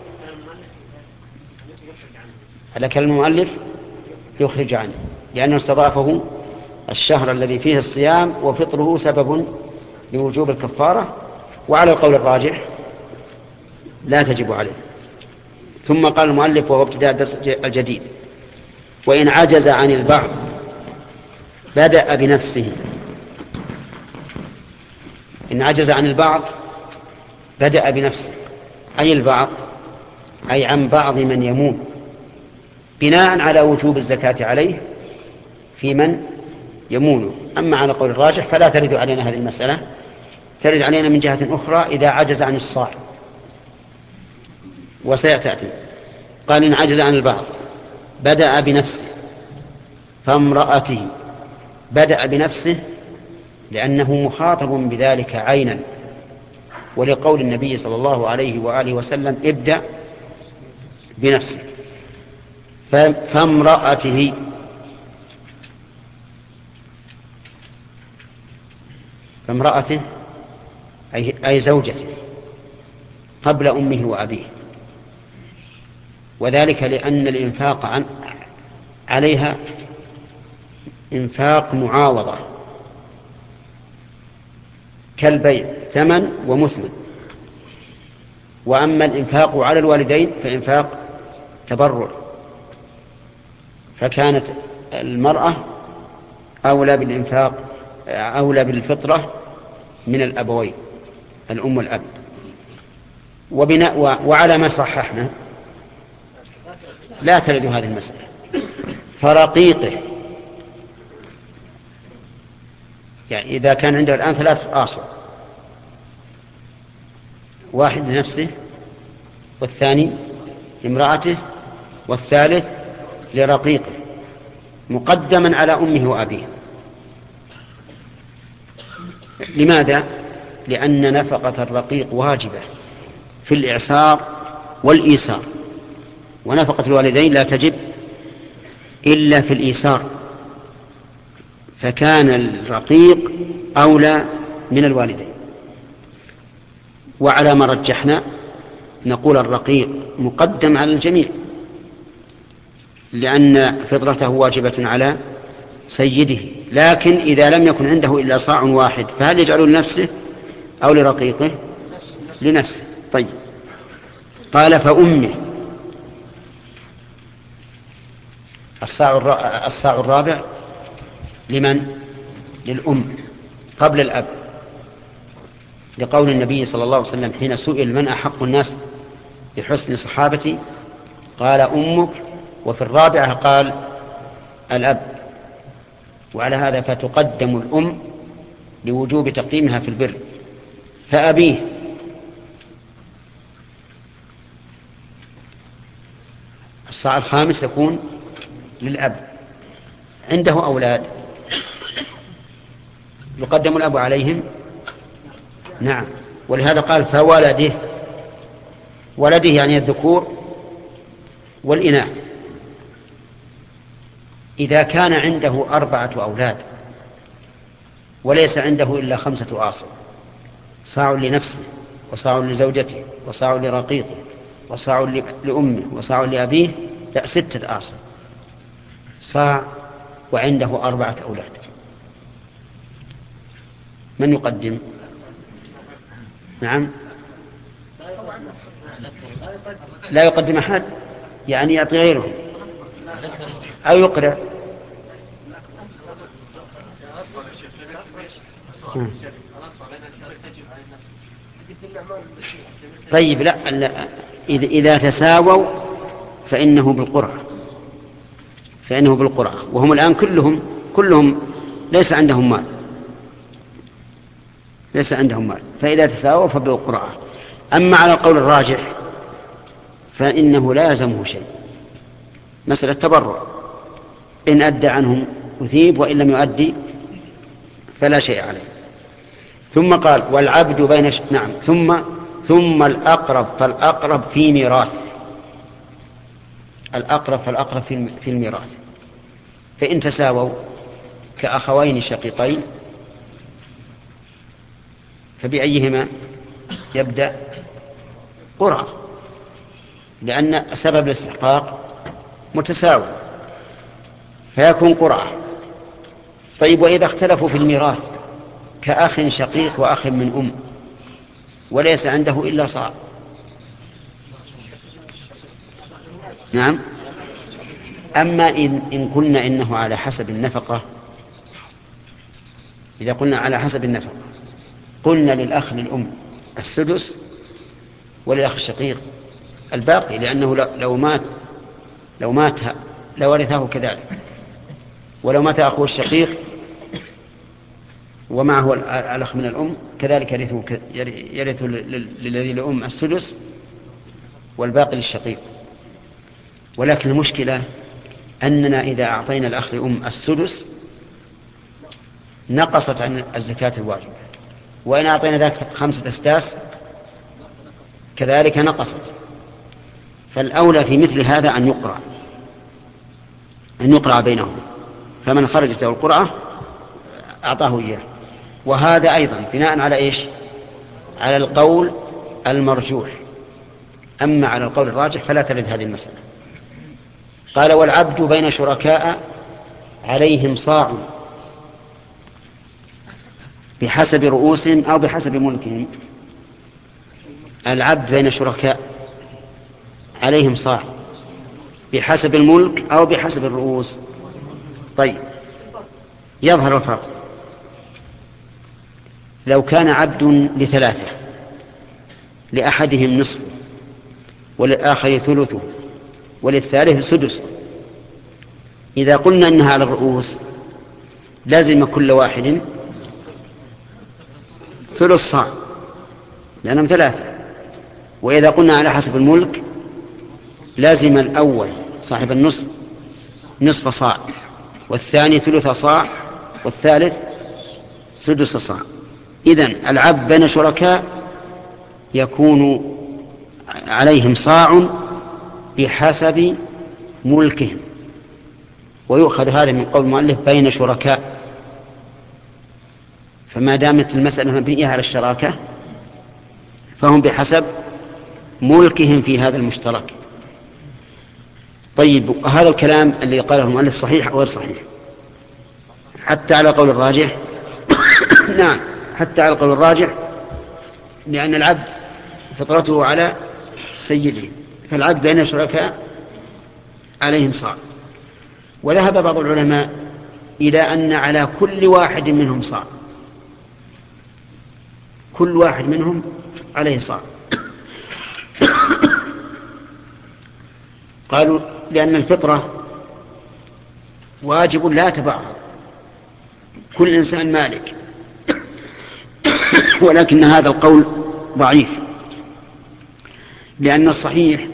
Speaker 1: هذا كلام المؤلف يخرج عنه، لأنه استضافه الشهر الذي فيه الصيام وفطره سبب لوجوب الكفارة، وعلى القول الراجح لا تجب عليه. ثم قال المؤلف وهو ابتداء الدرس الجديد: وإن عجز عن البعض بدأ بنفسه. إن عجز عن البعض بدأ بنفسه، أي البعض؟ أي عن بعض من يمون، بناء على وجوب الزكاة عليه في من يمونه. أما على قول الراجح فلا ترد علينا هذه المسألة، ترد علينا من جهة أخرى إذا عجز عن الصاع، وسيأتي. قال إن عجز عن البعض بدأ بنفسه، فامرأته بدأ بنفسه لأنه مخاطب بذلك عينا، ولقول النبي صلى الله عليه وآله وسلم ابدأ بنفسك. فامرأته فامرأته أي, أي زوجته قبل أمه وأبيه، وذلك لأن الإنفاق عن عليها إنفاق معاوضة كالبيع ثمن ومثمن، وأما الإنفاق على الوالدين فإنفاق تبرع، فكانت المرأة أولى بالإنفاق أولى بالفطرة من الأبوين الأم والأب. وبناء وعلى ما صححنا لا تلد هذه المسألة. فرقيقه يعني إذا كان عنده الآن ثلاث آصل، واحد لنفسه والثاني لامرأته والثالث لرقيقه مقدما على أمه وأبيه. لماذا؟ لأن نفقة الرقيق واجبة في الإعسار والإيسار، ونفقة الوالدين لا تجب إلا في الإيسار، فكان الرقيق أولى من الوالدين. وعلى ما رجحنا نقول الرقيق مقدم على الجميع، لأن فطرته واجبة على سيده، لكن إذا لم يكن عنده إلا صاع واحد فهل يجعله لنفسه أو لرقيقه؟ لنفسه. طيب، قال فأمه الصاع الرابع لمن؟ للأم قبل الأب، لقول النبي صلى الله عليه وسلم حين سئل من أحق الناس بحسن صحابتي قال أمك، وفي الرابعة قال الأب. وعلى هذا فتقدم الأم لوجوب تقديمها في البر. فأبيه الصاع الخامس يكون للأب، عنده أولاد يقدم الأب عليهم. نعم، ولهذا قال فولده، ولده يعني الذكور والإناث. إذا كان عنده أربعة أولاد وليس عنده إلا خمسة آصل، صاع لنفسه وصاع لزوجته وصاع لرقيقه وصاع لأمه وصاع لأبيه، لا ستة آصل، صاع وعنده أربعة أولاد، من يقدم؟ نعم، لا يقدم أحد، يعني يعطي غيرهم أو يقرأ. طيب، لا, لا. إذا تساووا فإنه بالقرعة، فإنه بالقرعة، وهم الآن كلهم كلهم ليس عندهم مال، ليس عندهم مال، فإذا تساووا فبالقرعة. أما على القول الراجح فإنه لا يلزمه شيء، مسألة تبرع، إن أدى عنهم أثيب وإن لم يؤدي فلا شيء عليه. ثم قال والعبد بين ش... نعم ثم ثم الأقرب فالأقرب في ميراث، الأقرب فالأقرب في في الميراث، فإن تساووا كأخوين شقيقين فبأيهما يبدأ؟ قرعة، لأن سبب الاستحقاق متساوي فيكون قرعة. طيب، وإذا اختلفوا في الميراث كأخ شقيق وأخ من أم وليس عنده إلا صاع، نعم. أما إن, إن قلنا إنه على حسب النفقة، إذا قلنا على حسب النفقة قلنا للأخ للأم السدس وللأخ الشقيق الباقي، لأنه لو مات لو مات لورثه كذلك، ولو مات أخوه الشقيق ومعه الأخ من الأم كذلك يرث للذي لأم السدس والباقي للشقيق. ولكن المشكلة أننا إذا أعطينا الأخ لأم السدس نقصت عن الزكاة الواجبة، وإن أعطينا ذلك خمسة أسداس كذلك نقصت. فالأولى في مثل هذا أن يقرأ أن يقرأ بينهم، فمن خرجت له القرعة أعطاه إياه. وهذا أيضا بناء على إيش؟ على القول المرجوح. أما على القول الراجح فلا ترد هذه المسألة. قال والعبد بين شركاء عليهم صاع بحسب رؤوسهم أو بحسب ملكهم. العبد بين شركاء عليهم صاع بحسب الملك أو بحسب الرؤوس. طيب، يظهر الفرق. لو كان عبد لثلاثة، لأحدهم نصفه وللآخر ثلثه وللثالث سدسه، إذا قلنا إنها على الرؤوس لازم كل واحد ثلث صاع لأنهم ثلاثة. وإذا قلنا على حسب الملك لازم الأول صاحب النصف نصف صاع، والثاني ثلث صاع، والثالث سدس صاع. إذن العبد بين شركاء يكون عليهم صاع بحسب ملكهم، ويؤخذ هذا من قول المؤلف بين شركاء، فما دامت المسألة مبنية على الشراكة فهم بحسب ملكهم في هذا المشترك. طيب، هذا الكلام اللي قاله المؤلف صحيح أو غير صحيح؟ حتى على قول الراجح نعم، حتى على قول الراجح، لأن العبد فطرته على سيده، فالعبد بين شركاء عليهم صاع. وذهب بعض العلماء إلى أن على كل واحد منهم صاع، كل واحد منهم عليه صاع. قالوا لأن الفطرة واجب لا تبعض، كل إنسان مالك، ولكن هذا القول ضعيف، لأن الصحيح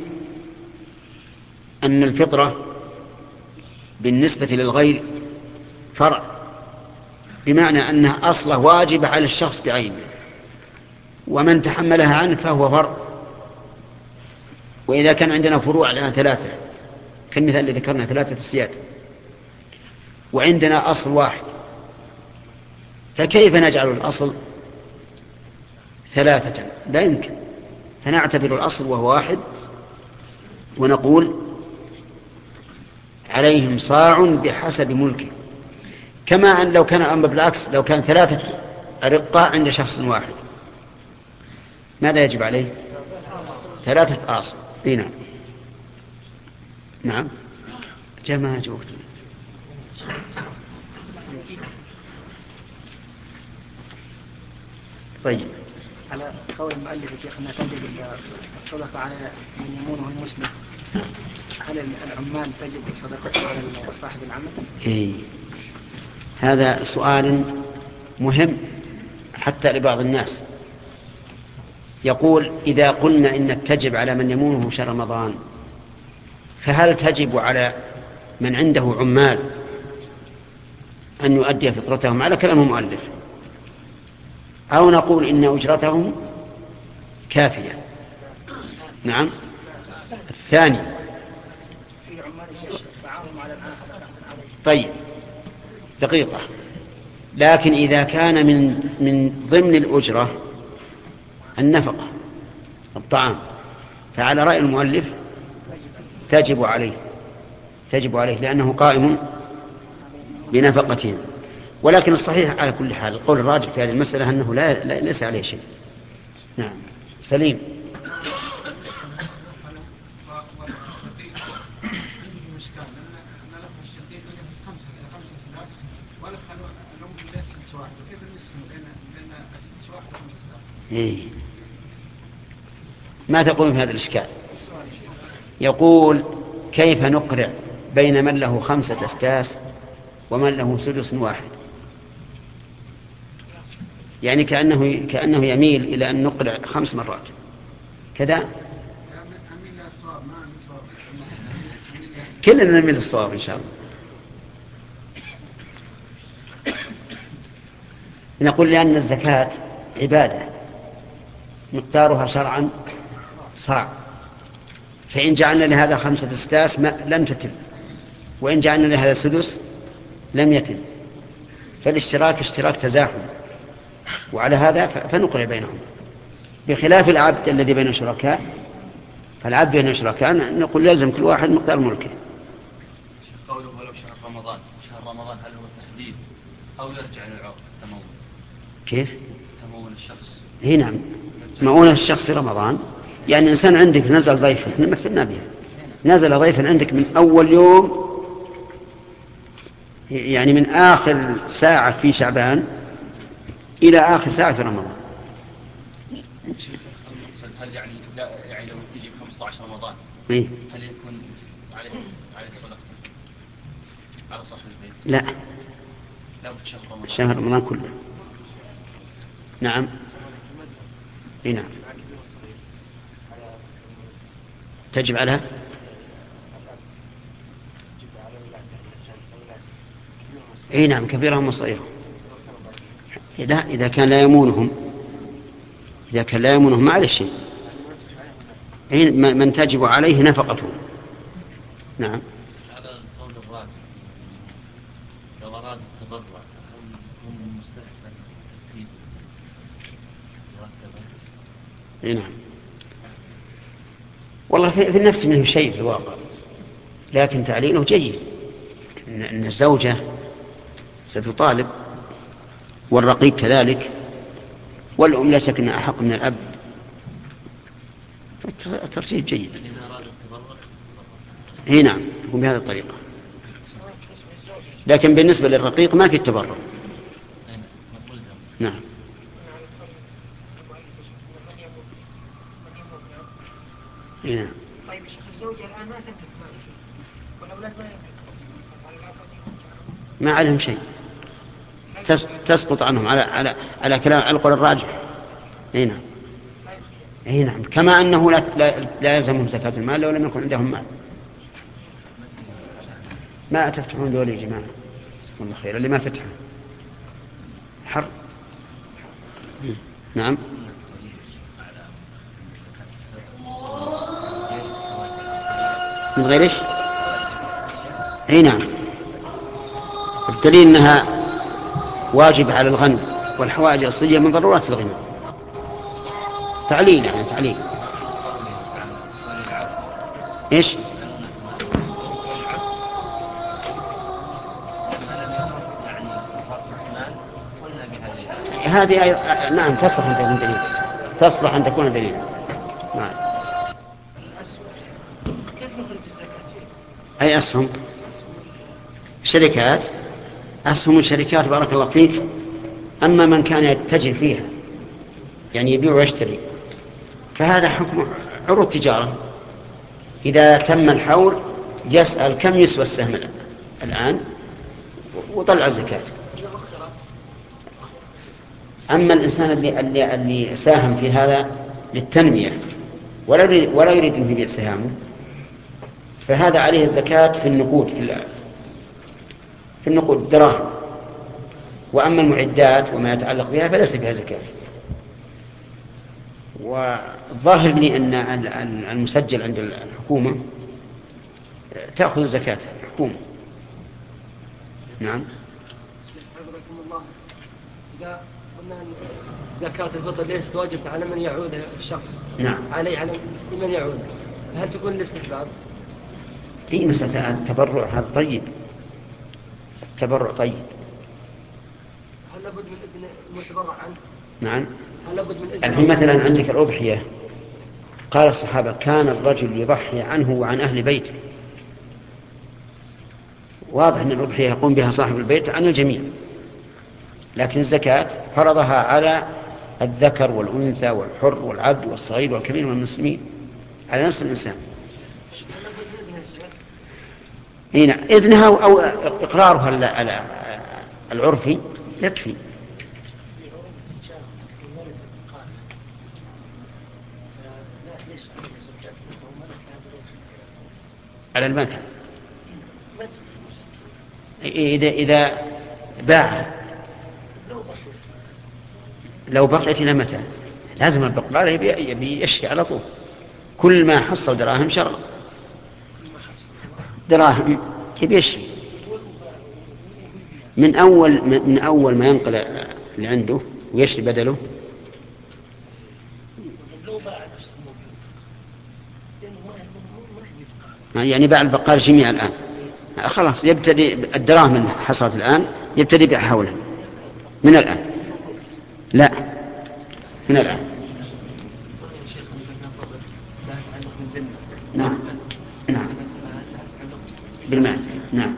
Speaker 1: أن الفطرة بالنسبة للغير فرع، بمعنى أنها أصله واجب على الشخص بعينه، ومن تحملها عنه فهو فرع. وإذا كان عندنا فروع لنا ثلاثة كالمثال الذي ذكرنا ثلاثة أسياد، وعندنا أصل واحد، فكيف نجعل الأصل ثلاثة؟ لا يمكن. فنعتبر الأصل وهو واحد ونقول عليهم صاع بحسب ملكه، كما أن لو كان الأمر بالعكس، لو كان ثلاثة أرقاء عند شخص واحد ماذا يجب عليه؟ ثلاثة آصل. نعم نعم جماعة جوكت. طيب،
Speaker 8: على قول المؤلف يا شيخ أنها تجب الصدقة على من يمونه المسلم، هل العمال تجب الصدقة على صاحب العمل؟
Speaker 1: إيه، هذا سؤال مهم حتى لبعض الناس. يقول إذا قلنا إن تجب على من يمونه شهر رمضان، فهل تجب على من عنده عمال أن يؤدي فطرتهم؟ على كلام المؤلف، أو نقول إن أجرتهم كافية؟ نعم، الثاني. طيب، دقيقة. لكن إذا كان من من ضمن الأجرة النفقة الطعام، فعلى رأي المؤلف تجب عليه تجب عليه لأنه قائم بنفقتهم. ولكن الصحيح على كل حال القول الراجح في هذه المسألة أنه لا, لا ليس عليه شيء. نعم، سليم. إيه. ما تقول في هذا الإشكال؟ يقول كيف نقرع بين من له خمسة أسداس ومن له سدس واحد؟ يعني كأنه, كأنه يميل إلى أن نقرع خمس مرات كذا. كلنا نميل للصواب إن شاء الله. نقول لأن الزكاة عبادة مقدارها شرعا صاع. فإن جعلنا لهذا خمسة أسداس لم تتم، وإن جعلنا لهذا سدس لم يتم. فالاشتراك اشتراك تزاحم، وعلى هذا فنقرأ بينهم، بخلاف العبد الذي بين شركاء. فالعبد بين شركاء نقول يلزم كل واحد مقدار ملكه.
Speaker 9: قوله ولو شهر رمضان، شهر رمضان هل هو تحديد أو يرجع للعرف التمول؟
Speaker 1: كيف؟
Speaker 9: تمول الشخص.
Speaker 1: هي نعم، مؤونة الشخص في رمضان. يعني إنسان عندك نزل ضيف، احنا مثلنا بها، نزل ضيفا عندك من أول يوم، يعني من آخر ساعة في شعبان إلى آخر ساعة في رمضان.
Speaker 9: هل يعني لا يعني لو يجي خمسة عشر رمضان
Speaker 1: إيه؟
Speaker 9: هل يكون عليه عليه صدقة على صاحب البيت؟
Speaker 1: لا،
Speaker 9: لا شهر رمضان.
Speaker 1: شهر رمضان كله. نعم. إيه نعم. تجب على اي نعم كبيرهم وصغيرهم. لا، اذا كان لا يمونهم، اذا كان لا يمونهم ما عليه شيء، من تجب عليه نفقته. نعم.
Speaker 9: هذا قول الراجح، لو اراد التبرع هم مستحسن ترتيب مرتبا.
Speaker 1: اي نعم. والله في النفس منه شيء في الواقع، لكن تعليله جيد، ان الزوجه ستطالب، والرقيق كذلك، والأم لا شك أنها أحق من الأب. الترتيب جيد. هي نعم تكون بهذه الطريقة. لكن بالنسبة للرقيق ما في التبرع. نعم. نعم.
Speaker 8: طيب شيخ الزوجة الآن ما تملك مال والأولاد ما يملكون،
Speaker 1: ما عليهم شيء، تسقط عنهم على على على كلام على القول الراجح. اي نعم. اي نعم، كما انه لا لا, لا يلزمهم زكاة المال لو لم يكن عندهم مال. ما تفتحون دول يا جماعه، جزاكم الله خير. اللي ما فتحه حر. نعم. من غير ايش؟ اي نعم، الدليل انها واجب على الغني والحوائج الأصلية من ضرورات الغنى. تعليل يعني تعليل. ايش؟ هذه أي... نعم تصلح أن تكون دليل، تصلح أن تكون دليل. نعم.
Speaker 8: كيف نخرج الزكاة فيه؟
Speaker 1: أي أسهم؟ شركات، أسهم الشركات بارك الله فيك. أما من كان يتجر فيها يعني يبيع ويشتري فهذا حكم عروض تجارة. إذا تم الحول يسأل كم يسوى السهم الآن وطلع الزكاة. أما الإنسان اللي, اللي, اللي ساهم في هذا للتنمية ولا يريد, ولا يريد أن يبيع سهامه فهذا عليه الزكاة في النقود، في, في النقود الدراهم. وأما المعدات وما يتعلق بها فليس فيها زكاة. والظاهر لي أن المسجل عند الحكومة تأخذ زكاة الحكومة. نعم.
Speaker 4: إذا قلنا زكاة الفطر ليست واجب على من يعود الشخص،
Speaker 1: نعم،
Speaker 4: عليه على من يعود، هل تكون الاستحباب؟
Speaker 1: اي مسألة التبرع هذا طيب، التبرع طيب.
Speaker 4: هل لابد من إذن المتبرع عنه؟
Speaker 1: نعم.
Speaker 4: هل لابد من إذن؟
Speaker 1: الحين مثلا عندك الأضحية، قال الصحابة كان الرجل يضحي عنه وعن أهل بيته. واضح أن الأضحية يقوم بها صاحب البيت عن الجميع، لكن الزكاة فرضها على الذكر والأنثى والحر والعبد والصغير والكبير من المسلمين، على نفس الإنسان. هنا إذنها أو إقرارها العرفي يكفي. على المذهب إذا إذا باع لو بقيت إلى متى لازم البقالة يبي يشتري على طول. كل ما حصل دراهم شرى دراهم يبي يشري من أول من أول ما ينقل اللي عنده ويشري بدله. يعني باع البقال جميع الآن خلاص يبتدي الدراهم اللي حصلت الآن يبتدي يبيع حولها من الآن. لا من الآن. نعم نعم بالمال. نعم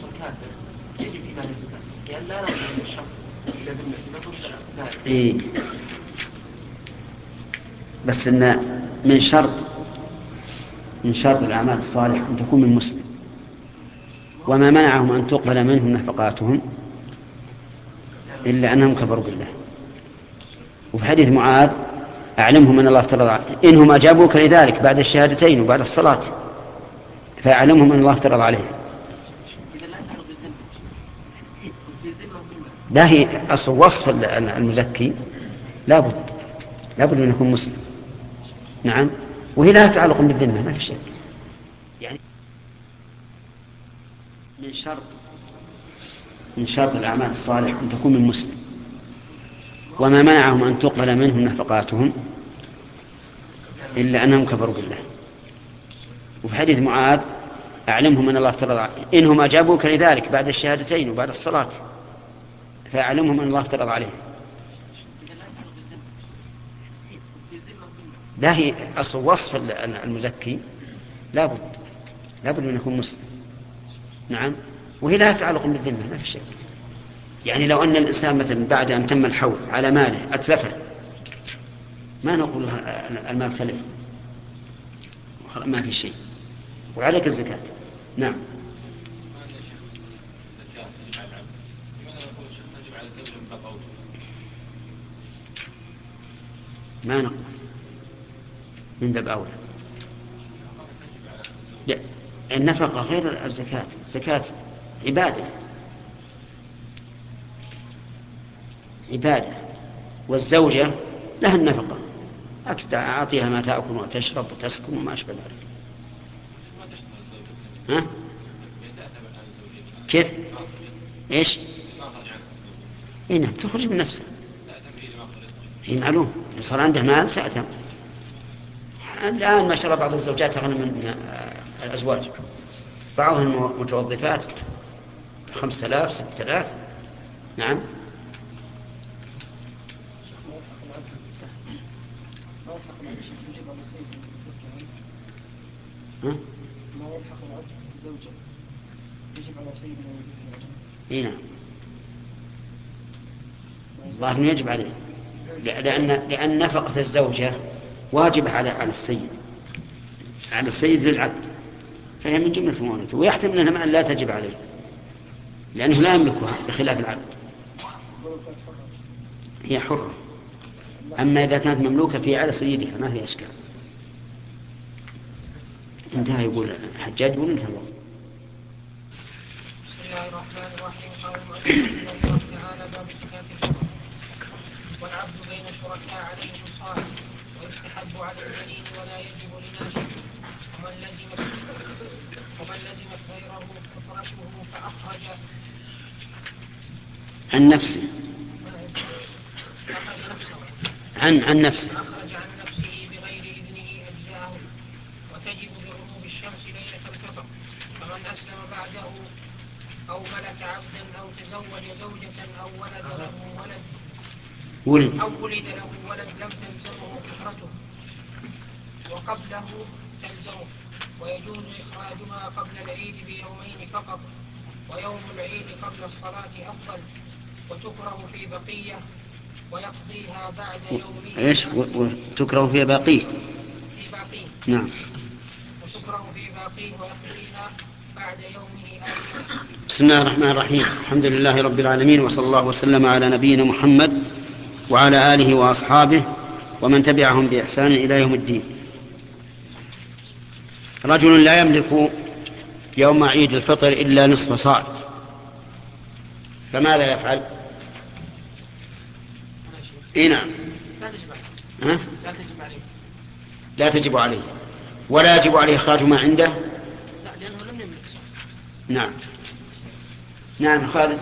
Speaker 1: إيه. بس إن من شرط من شرط الأعمال الصالحة أن تكون من مسلم، وما منعهم أن تقبل منهم نفقاتهم إلا أنهم كفروا بالله. وفي حديث معاذ أعلمهم أن الله افترض إنهم أجابوك لذلك بعد الشهادتين وبعد الصلاة فأعلمهم أن الله افترض عليهم. لا هي أصل وصف المزكي لابد لابد أن يكون مسلم. نعم. وهي لها تعلق بالذمة ما في شك. يعني من شرط من شرط الأعمال الصالحة أن تكون من مسلم، وما منعهم أن تقبل منهم نفقاتهم إلا أنهم كفروا بالله. وفي حديث معاذ أعلمهم أن الله افترض إنهم أجابوك لذلك بعد الشهادتين وبعد الصلاة فأعلمهم أن الله افترض عليهم. لا هي أصل وصف المزكي لابد لابد أن يكون مسلم. نعم. وهي لها تعلق بالذمة ما في شك. يعني لو أن الإنسان مثلا بعد أن تم الحول على ماله أتلفه ما نقول المال تلف ما في شيء وعليك الزكاة. نعم. ما نقول من باب أولى. لا النفقة غير الزكاة. الزكاة عبادة عبادة والزوجة لها النفقة أعطيها ما تأكل وتشرب وتسكن وما أشبه ذلك. ها؟ كيف؟ إيش؟ إيه نعم تخرج من نفسها. هي معلوم صار عنده مال تأثم. الآن ما شاء الله بعض الزوجات أغنى من الأزواج، بعضهم متوظفات خمسة آلاف ستة آلاف. نعم. ها؟
Speaker 8: ما يلحق العبد بزوجه يجب على سيدنا
Speaker 1: اي نعم الظاهر انه يجب عليه لان لان نفقه الزوجه واجبه على على السيد على السيد للعبد، فهي من جمله مؤونته، ويحتمل انها لا تجب عليه لانه لا يملكها بخلاف العبد. هي حره، اما اذا كانت مملوكه في على سيدها ما في اشكال. انتهى. يقول حجاج يقول انتهى الوقت.
Speaker 10: بسم الله الرحمن الرحيم. قال المؤلف رحمه الله تعالى باب زكاة الفطر. والعبد بين شركاء عليه صالح ويستحب على الجنين ولا يجب لناشئ ومن لزمت ومن لزمت غيره فطرته فأخرج
Speaker 1: عن نفسه
Speaker 10: أخرج نفسه
Speaker 1: عن عن نفسه
Speaker 10: أخرج عن نفسه بغير إذنه أجزاه وتجب بغروب الشمس ليلة الفطر. فمن أسلم بعده أو ملك عبدا أو تزوج زوجة أو ولد له ولد
Speaker 1: ولد
Speaker 10: أو ولد له ولد لم تلزمه فطرته وقبله تلزمه، ويجوز إخراجها قبل العيد بيومين فقط، ويوم العيد قبل الصلاة أفضل، وتكره في بقية ويقضيها بعد يومه.
Speaker 1: ايش وتكره في باقيه؟
Speaker 10: في باقيه.
Speaker 1: نعم.
Speaker 10: وتكره في باقيه ويقضيها بعد يومه آخره.
Speaker 1: بسم الله الرحمن الرحيم. الحمد لله رب العالمين، وصلى الله وسلم على نبينا محمد وعلى آله وأصحابه ومن تبعهم بإحسان إلى يوم الدين. رجل لا يملك يوم عيد الفطر إلا نصف صاع، فماذا يفعل؟ إيه نعم.
Speaker 10: لا تجب عليه.
Speaker 1: ها؟
Speaker 10: لا تجب عليه.
Speaker 1: لا تجب عليه. ولا يجب عليه إخراج ما عنده.
Speaker 10: لا لأنه لم يملك.
Speaker 1: نعم نعم خالد.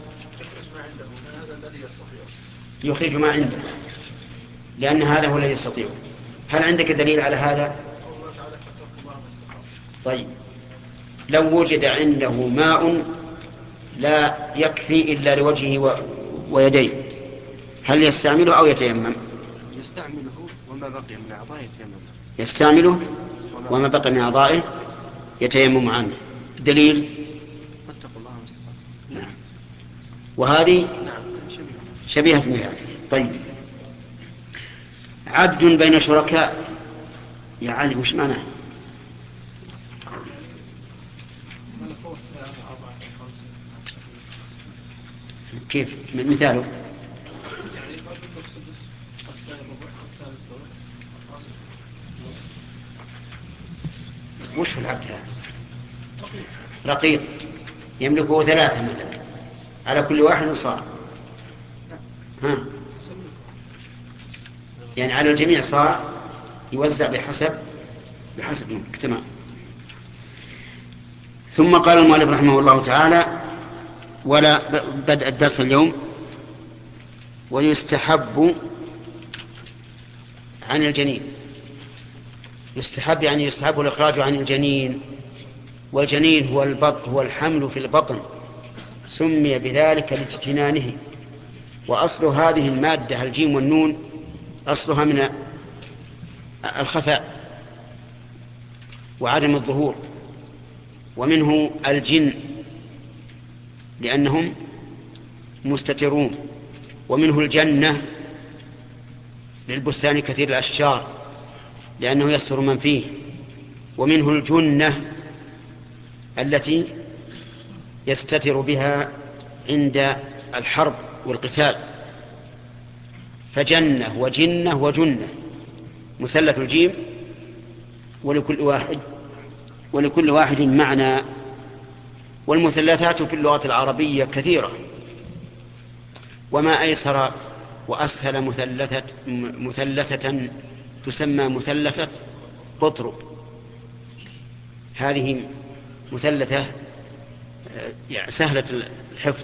Speaker 1: يخرج ما عنده لأن هذا هو الذي يستطيع. هل عندك دليل على هذا؟ طيب لو وجد عنده ماء لا يكفي إلا لوجهه و... ويديه هل يستعمله أو يتيمم؟
Speaker 11: يستعمله وما بقي من أعضائه يتيمم.
Speaker 1: يستعمله وما بقي من أعضائه يتيمم عنه. دليل؟
Speaker 11: فاتقوا الله ما استطعتم.
Speaker 1: نعم. وهذه
Speaker 11: نعم
Speaker 1: شبيهة بهذه. طيب عبد بين شركاء يا علي وش معناه؟ كيف مثاله؟ وش العبد هذا؟ رقيق يملكه ثلاثة مثلا على كل واحد صاع. ها يعني على الجميع صاع يوزع بحسب بحسب الملك. تمام. ثم قال المؤلف رحمه الله تعالى ولا بدأ الدرس اليوم ويستحب عن الجنين. يستحب يعني يستحب الإخراج عن الجنين، والجنين هو البط هو الحمل في البطن، سمي بذلك لاجتنانه. وأصل هذه المادة الجيم والنون أصلها من الخفاء وعدم الظهور، ومنه الجن لأنهم مستترون، ومنه الجنة للبستان كثير الأشجار لأنه يستر من فيه، ومنه الجنة التي يستتر بها عند الحرب والقتال. فجنة وجنة وجنة مثلث الجيم، ولكل واحد ولكل واحد معنى. والمثلثات في اللغة العربية كثيرة، وما أيسر وأسهل مثلثة, مثلثة تسمى مثلثة قطرب. هذه مثلثة سهلة الحفظ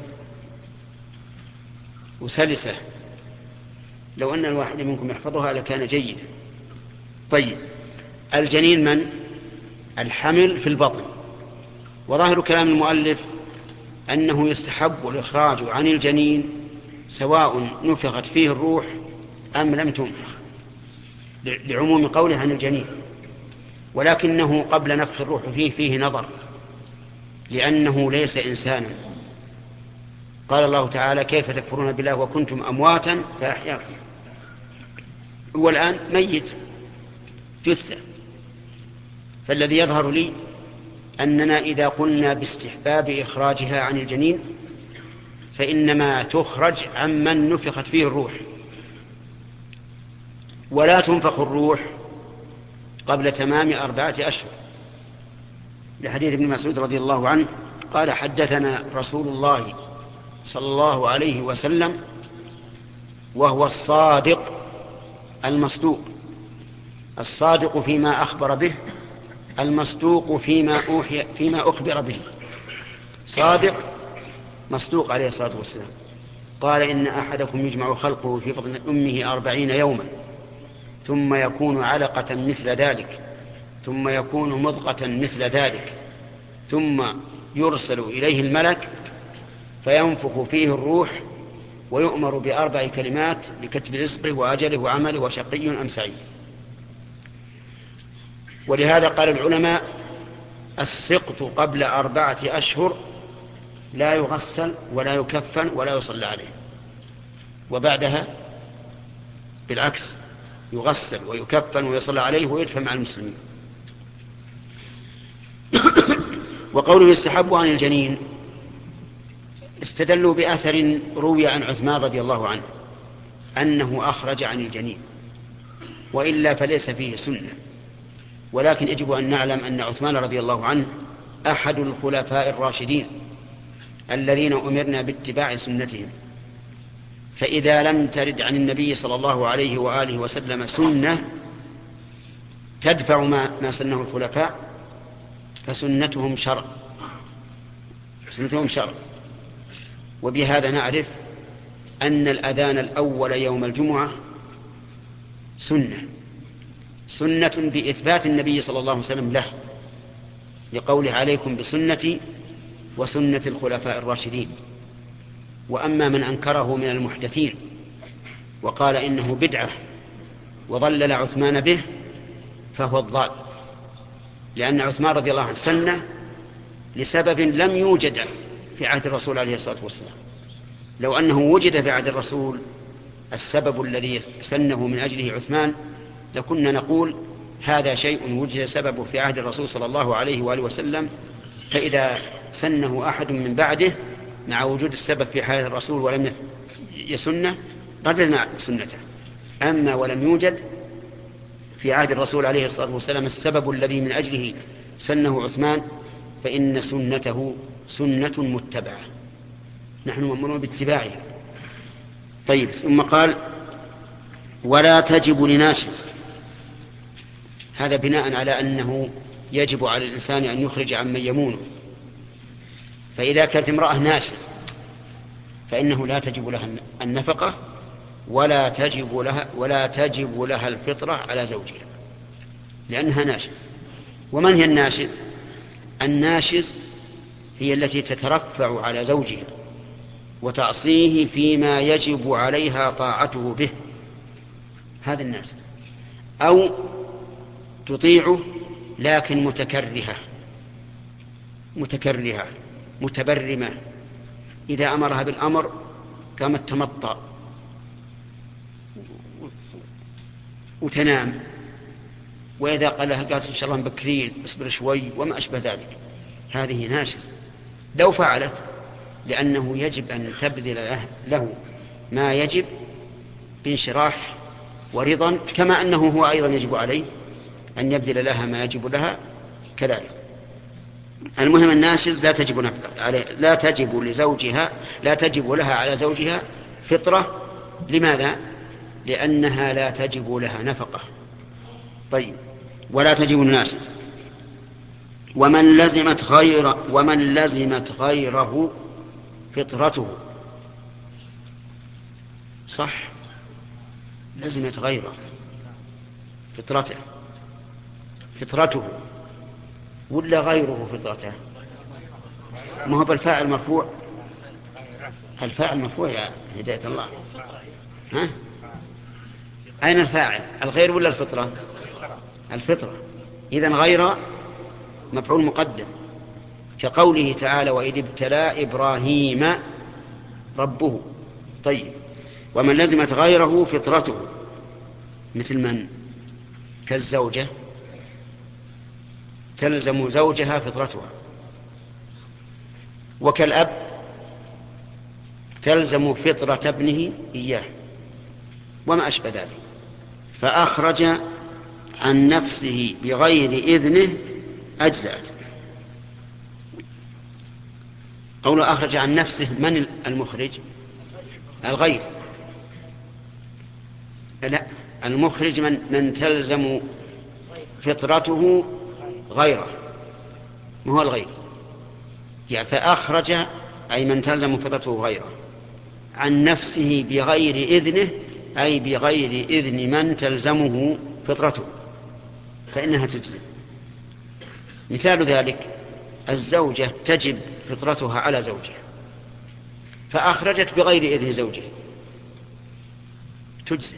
Speaker 1: وسلسة، لو أن الواحد منكم يحفظها لكان جيدا. طيب الجنين من؟ الحمل في البطن. وظاهر كلام المؤلف أنه يستحب الإخراج عن الجنين سواء نفخت فيه الروح أم لم تنفخ، لعموم قوله عن الجنين. ولكنه قبل نفخ الروح فيه فيه نظر، لأنه ليس إنسانا. قال الله تعالى كيف تكفرون بالله وكنتم أمواتا فأحياكم. هو الآن ميت جثة. فالذي يظهر لي أننا إذا قلنا باستحباب إخراجها عن الجنين فإنما تخرج عمن نفخت فيه الروح، ولا تنفخ الروح قبل تمام أربعة أشهر، لحديث ابن مسعود رضي الله عنه قال حدثنا رسول الله صلى الله عليه وسلم وهو الصادق المصدوق، الصادق فيما أخبر به، المصدوق فيما أوحي فيما أخبر به. صادق مصدوق عليه الصلاة والسلام. قال إن أحدكم يجمع خلقه في بطن أمه أربعين يوما ثم يكون علقة مثل ذلك ثم يكون مضغة مثل ذلك ثم يرسل إليه الملك فينفخ فيه الروح ويؤمر بأربع كلمات لكتب رزقه وأجله وعمله وشقي أم سعيد. ولهذا قال العلماء السقط قبل أربعة أشهر لا يغسل ولا يكفن ولا يصلى عليه، وبعدها بالعكس يغسل ويكفن ويصلى عليه ويدفن مع المسلمين. وقوله يستحب عن الجنين استدلوا بأثر روي عن عثمان رضي الله عنه أنه أخرج عن الجنين، وإلا فليس فيه سنة. ولكن يجب أن نعلم أن عثمان رضي الله عنه أحد الخلفاء الراشدين الذين أمرنا باتباع سنتهم، فإذا لم ترد عن النبي صلى الله عليه وآله وسلم سنة تدفع ما, ما سنه الخلفاء فسنتهم شرع سنتهم شرع. وبهذا نعرف أن الأذان الأول يوم الجمعة سنة سنة بإثبات النبي صلى الله عليه وسلم له، لقوله عليكم بسنتي وسنة الخلفاء الراشدين. وأما من أنكره من المحدثين وقال إنه بدعة وضلل عثمان به فهو الضال، لأن عثمان رضي الله عنه سنة لسبب لم يوجد في عهد الرسول عليه الصلاة والسلام. لو أنه وجد في عهد الرسول السبب الذي سنه من أجله عثمان لكنا نقول هذا شيء وجد سببه في عهد الرسول صلى الله عليه وآله وسلم، فإذا سنه أحد من بعده مع وجود السبب في حياة الرسول ولم يسنه رددنا سنته. أما ولم يوجد في عهد الرسول عليه الصلاة والسلام السبب الذي من أجله سنه عثمان فإن سنته سنة متبعة، نحن مأمورون باتباعها. طيب، ثم قال ولا تجب لناشز، هذا بناء على أنه يجب على الإنسان أن يخرج عمن يمونه. فإذا كانت امرأة ناشز فإنه لا تجب لها النفقة ولا تجب لها ولا تجب لها الفطرة على زوجها لأنها ناشز. ومن هي الناشز؟ الناشز هي التي تترفع على زوجها وتعصيه فيما يجب عليها طاعته به، هذا الناشز. أو تطيعه لكن متكرهة متكرهة متبرمة، إذا أمرها بالأمر قامت تمطى وتنام، وإذا قال لها قالت إن شاء الله بكرين اصبر شوي وما أشبه ذلك، هذه ناشز. لو فعلت لأنه يجب أن تبذل له ما يجب بانشراح ورضا، كما أنه هو أيضا يجب عليه أن يبذل لها ما يجب لها كذلك. المهم الناشز لا تجب عليه لا تجب لزوجها لا تجب لها على زوجها فطرة. لماذا؟ لأنها لا تجب لها نفقة. طيب، ولا تجب الناشز. ومن لزمت غير ومن لزمت غيره فطرته، صح، لزمت غيره فطرته فطرته ولا غيره فطرته؟ ما هو بالفاعل مرفوع، الفاعل مرفوع يا هداية الله. ها؟ أين الفاعل؟ الغير ولا الفطرة؟ الفطرة. إذن غير مفعول مقدم، كقوله تعالى وإذ ابتلى إبراهيم ربه. طيب، ومن لزمت غيره فطرته مثل من؟ كالزوجة تلزم زوجها فطرتها، وكالأب تلزم فطرة ابنه إياه، وما أشبه ذلك. فأخرج عن نفسه بغير إذنه أجزأت. قوله أخرج عن نفسه، من المخرج؟ الغير. لا، المخرج من, من تلزم فطرته غيره، ما هو الغير. يعني فأخرج أي من تلزم فطرته غيره عن نفسه بغير إذنه، أي بغير إذن من تلزمه فطرته، فإنها تجزي. مثال ذلك الزوجة تجب فطرتها على زوجها فأخرجت بغير إذن زوجها تجزي،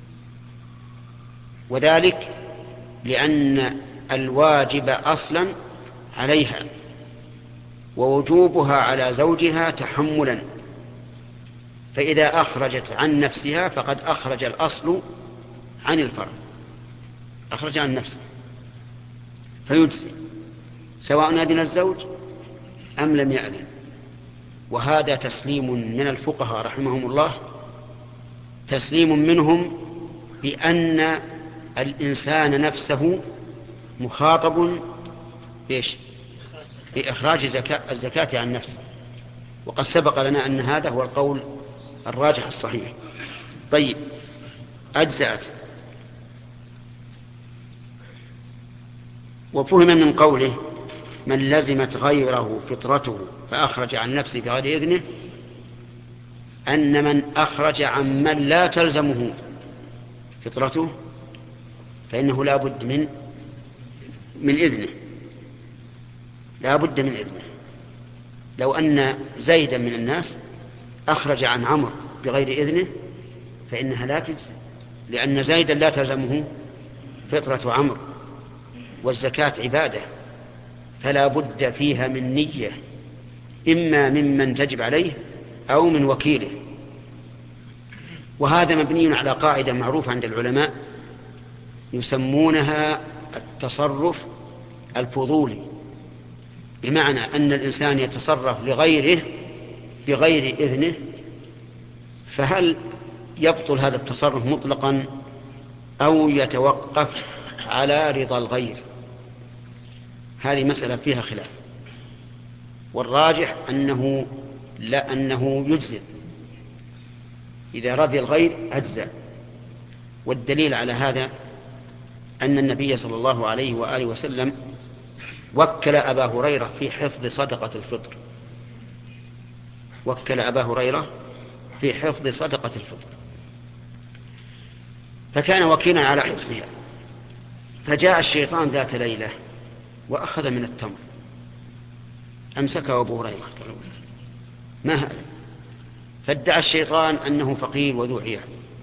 Speaker 1: وذلك لأن الواجب أصلا عليها ووجوبها على زوجها تحملا، فإذا أخرجت عن نفسها فقد أخرج الأصل عن الفرع، أخرج عن نفسه فيجزي سواء أذن الزوج أم لم يأذن. وهذا تسليم من الفقهاء رحمهم الله، تسليم منهم بأن الإنسان نفسه مخاطب بإيش؟ بإخراج الزكاة عن نفسه، وقد سبق لنا أن هذا هو القول الراجح الصحيح. طيب، أجزأت. وفهم من قوله من لزمت غيره فطرته فأخرج عن نفسه بغير إذنه أن من أخرج عن من لا تلزمه فطرته فإنه لا بد من من إذنه، لا بد من إذنه. لو أن زيدا من الناس أخرج عن عمرو بغير إذنه فإنها لا تجزي، لأن زيدا لا تلزمه فطرة عمرو، والزكاة عبادة فلا بد فيها من نية، إما ممن تجب عليه أو من وكيله. وهذا مبني على قاعدة معروفة عند العلماء يسمونها التصرف الفضولي، بمعنى أن الإنسان يتصرف لغيره بغير إذنه، فهل يبطل هذا التصرف مطلقا أو يتوقف على رضا الغير؟ هذه مسألة فيها خلاف، والراجح أنه لا أنه يجزئ، إذا رضي الغير أجزأ. والدليل على هذا أن النبي صلى الله عليه وآله وسلم وكل أبا هريرة في حفظ صدقة الفطر، وكل أبا هريرة في حفظ صدقة الفطر، فكان وكيلا على حفظها. فجاء الشيطان ذات ليلة وأخذ من التمر، أمسكه أبو هريرة ما هذا؟ فادعى الشيطان أنه فقير وذو عيال،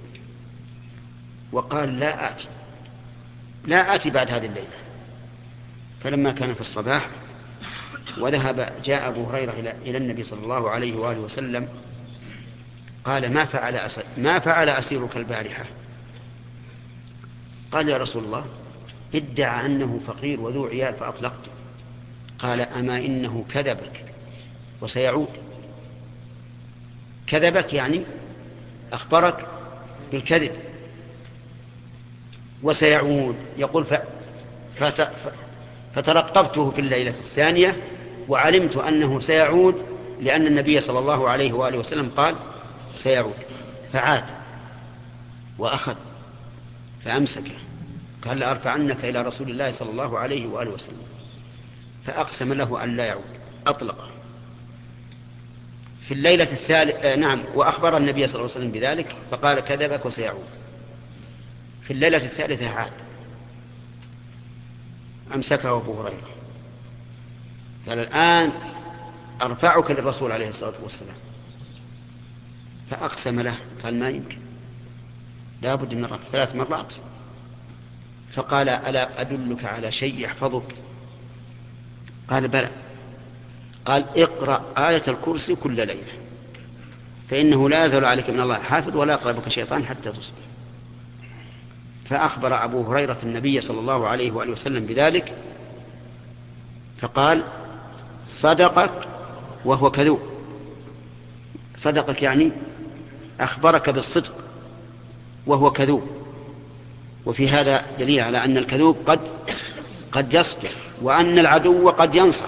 Speaker 1: وقال لا آتي لا آتي بعد هذه الليلة. فلما كان في الصباح وذهب جاء أبو هريرة إلى النبي صلى الله عليه وآله وسلم قال ما فعل أسير ما فعل أسيرك البارحة؟ قال يا رسول الله ادعى أنه فقير وذو عيال فأطلقته. قال أما إنه كذبك وسيعود. كذبك يعني أخبرك بالكذب، وسيعود يقول ف... فت... فترقبته في الليلة الثانية وعلمت أنه سيعود، لأن النبي صلى الله عليه وآله وسلم قال سيعود، فعاد وأخذ فأمسكه قال لأرفعنك إلى رسول الله صلى الله عليه وآله وسلم، فأقسم له أن لا يعود، أطلقه. في الليلة الثالثة نعم وأخبر النبي صلى الله عليه وسلم بذلك فقال كذبك وسيعود. في الليلة الثالثة عاد أمسكه أبو هريرة قال الآن أرفعك للرسول عليه الصلاة والسلام، فأقسم له قال ما يمكن، لا بد من الرفع ثلاث مرات. فقال ألا أدلك على شيء يحفظك؟ قال بلى. قال اقرأ آية الكرسي كل ليلة فإنه لا يزال عليك من الله حافظ ولا يقربك شيطان حتى تصبح. فأخبر أبو هريرة النبي صلى الله عليه وآله وسلم بذلك فقال صدقك وهو كذوب. صدقك يعني أخبرك بالصدق وهو كذوب. وفي هذا دليل على أن الكذوب قد قد يصدق وأن العدو قد ينصح،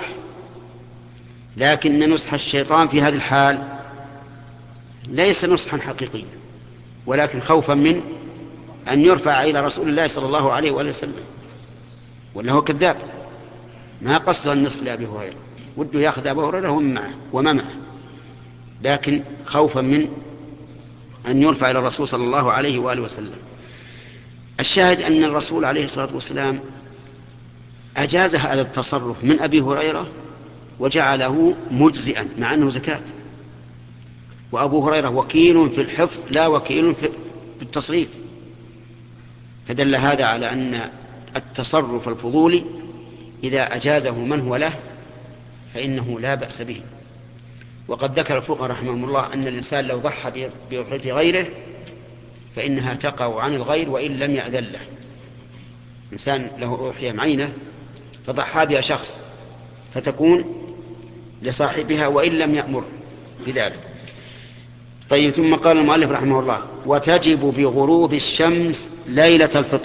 Speaker 1: لكن نصح الشيطان في هذه الحال ليس نصحا حقيقيا، ولكن خوفا من أن يرفع إلى رسول الله صلى الله عليه وآله وسلم، ولا هو كذاب ما قصده النصح لأبي هريرة، وده يأخذ أبو هريرة وما معه وما معه، لكن خوفا من أن يرفع إلى الرسول صلى الله عليه وآله وسلم. الشاهد أن الرسول عليه الصلاة والسلام أجاز هذا التصرف من أبي هريرة وجعله مجزئا مع أنه زكاة، وأبو هريرة وكيل في الحفظ لا وكيل في التصريف. فدل هذا على أن التصرف الفضولي إذا أجازه من هو له فإنه لا بأس به. وقد ذكر الفقهاء رحمهم الله أن الإنسان لو ضحى بأضحية غيره فإنها تقع عن الغير وإن لم يأذن له. إنسان له أضحية معينة فضحى بها شخص فتكون لصاحبها وإن لم يأمر بذلك. طيب ثم قال المؤلف رحمه الله وتجب بغروب الشمس ليلة الفطر.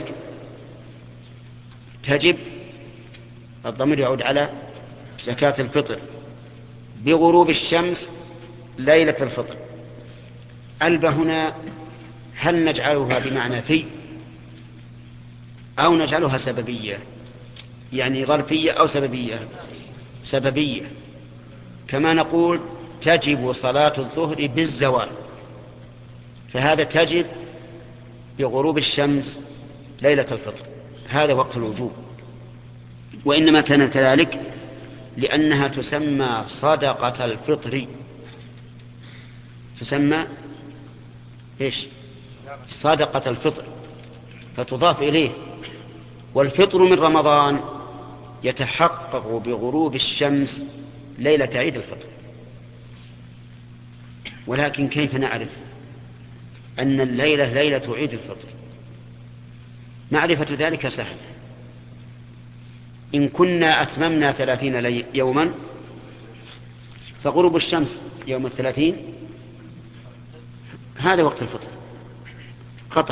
Speaker 1: تجب الضمير يعود على زكاة الفطر بغروب الشمس ليلة الفطر. ألبى هنا هل نجعلها بمعنى في أو نجعلها سببية؟ يعني ظرفية أو سببية؟ سببية. كما نقول تجب صلاة الظهر بالزوال، فهذا تجب بغروب الشمس ليلة الفطر، هذا وقت الوجوب. وإنما كان كذلك لأنها تسمى صدقة الفطر، تسمى إيش؟ صدقة الفطر، فتضاف إليه. والفطر من رمضان يتحقق بغروب الشمس ليلة عيد الفطر. ولكن كيف نعرف أن الليلة ليلة عيد الفطر؟ معرفة ذلك سهل. إن كنا أتممنا ثلاثين يوما فغروب الشمس يوم الثلاثين هذا وقت الفطر قطع.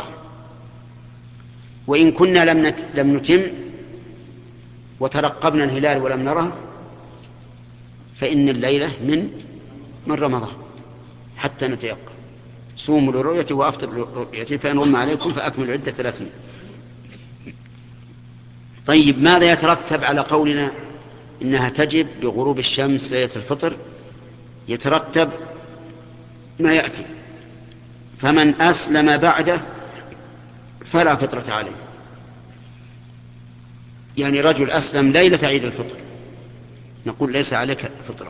Speaker 1: وإن كنا لم نت... لم نتم وترقبنا الهلال ولم نره فإن الليلة من من رمضان حتى نتيقن. صوموا لرؤيتي وأفطر لرؤيتي فإن غم عليكم فأكملوا عدة ثلاثين. طيب، ماذا يترتب على قولنا إنها تجب بغروب الشمس ليلة الفطر؟ يترتب ما يأتي: فمن أسلم بعده فلا فطرة عليه. يعني رجل أسلم ليلة عيد الفطر، نقول ليس عليك فطرة،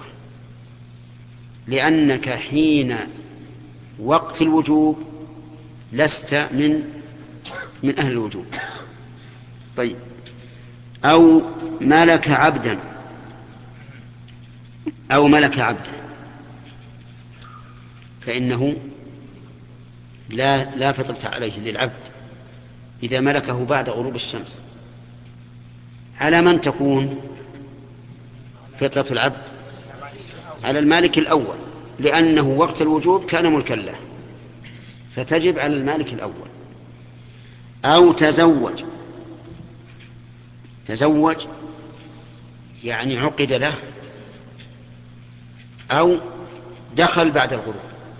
Speaker 1: لأنك حين وقت الوجوب لست من من أهل الوجوب. طيب، أو ملك عبدا أو ملك عبدا فإنه لا لا فطرة عليه للعبد إذا ملكه بعد غروب الشمس. على من تكون فطرة العبد؟ على المالك الأول، لأنه وقت الوجوب كان ملكا له، فتجب على المالك الأول. أو تزوج، تزوج يعني عقد له، أو دخل بعد الغروب.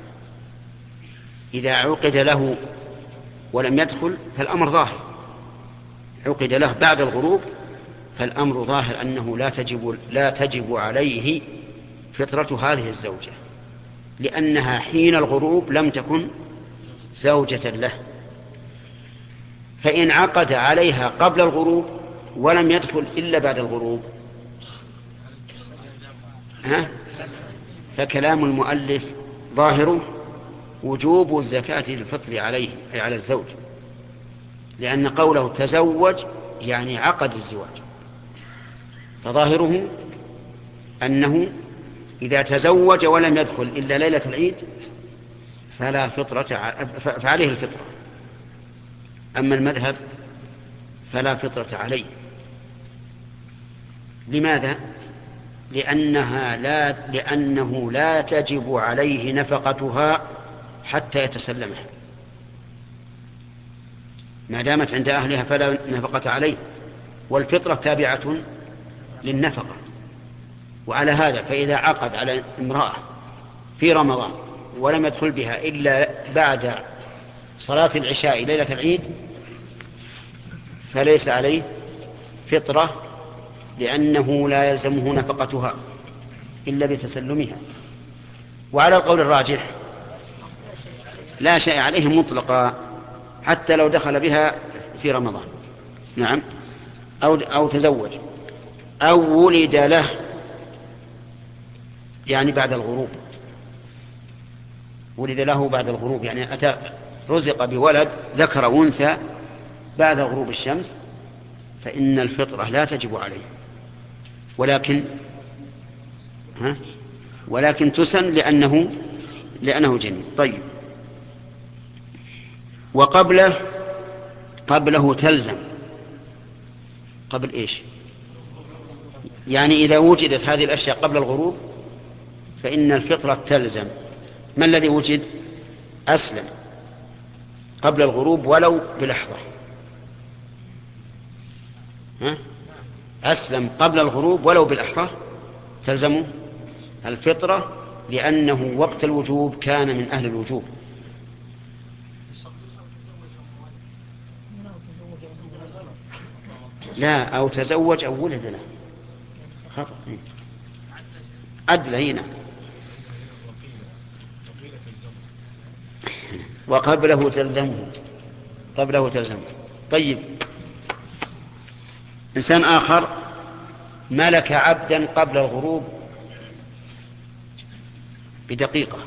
Speaker 1: إذا عقد له ولم يدخل فالأمر ظاهر، عقد له بعد الغروب فالأمر ظاهر أنه لا تجب, لا تجب عليه فطرة هذه الزوجة، لأنها حين الغروب لم تكن زوجة له. فإن عقد عليها قبل الغروب ولم يدخل إلا بعد الغروب ها؟ فكلام المؤلف ظاهره وجوب الزكاة للفطر عليه أي على الزوج، لأن قوله تزوج يعني عقد الزواج، فظاهره أنه إذا تزوج ولم يدخل إلا ليلة العيد فلا فطرة فعليه الفطرة. أما المذهب فلا فطرة عليه. لماذا؟ لأنها لا لأنه لا تجب عليه نفقتها حتى يتسلمها، ما دامت عند أهلها فلا نفقة عليه، والفطرة تابعة للنفقة. وعلى هذا فإذا عقد على امرأة في رمضان ولم يدخل بها إلا بعد صلاة العشاء ليلة العيد فليس عليه فطرة، لأنه لا يلزمه نفقتها إلا بتسلمها. وعلى القول الراجح لا شيء عليه مطلقا حتى لو دخل بها في رمضان. نعم. أو, أو تزوج أو ولد له يعني بعد الغروب، ولد له بعد الغروب يعني أتى رزق بولد ذكر وأنثى بعد غروب الشمس فإن الفطرة لا تجب عليه، ولكن ها ولكن تسن لأنه لأنه جنين. طيب، وقبله قبله تلزم. قبل إيش؟ يعني إذا وجدت هذه الأشياء قبل الغروب فإن الفطرة تلزم. ما الذي وجد؟ أسلم قبل الغروب ولو بلحظة، ها؟ أسلم قبل الغروب ولو بلحظة تلزمه الفطرة، لأنه وقت الوجوب كان من أهل الوجوب. لا، أو تزوج أو ولد له، خطأ. عدل هنا وقبله تلزمه، قبله تلزمه. طيب، إنسان آخر ملك عبدا قبل الغروب بدقيقة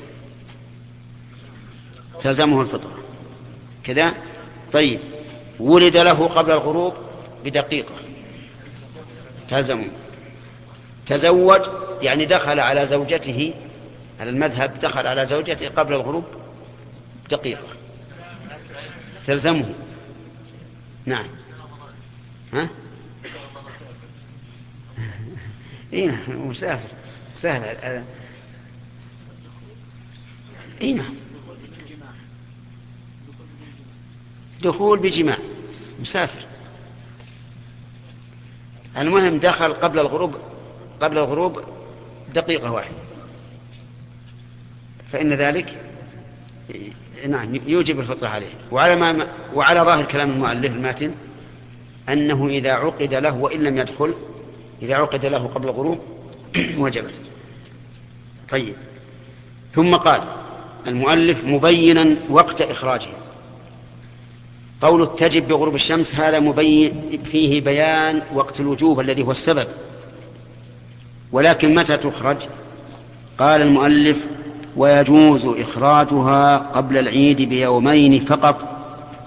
Speaker 1: تلزمه الفطرة كذا. طيب، ولد له قبل الغروب بدقيقة تلزمه. تزوج يعني دخل على زوجته، على المذهب دخل على زوجته قبل الغروب بدقيقة تلزمه. نعم. ها؟ إيه، مسافر سهل. إيه، دخول بجماع، مسافر. المهم دخل قبل الغروب، قبل الغروب دقيقة واحدة، فإن ذلك نعم يوجب الفطرة عليه. وعلى ما وعلى ظاهر كلام المؤلف الماتن أنه إذا عقد له وإن لم يدخل، إذا عقد له قبل الغروب وجبت. طيب، ثم قال المؤلف مبينا وقت إخراجه. قول تجب بغروب الشمس هذا مبين فيه بيان وقت الوجوب الذي هو السبب، ولكن متى تخرج؟ قال المؤلف ويجوز إخراجها قبل العيد بيومين فقط.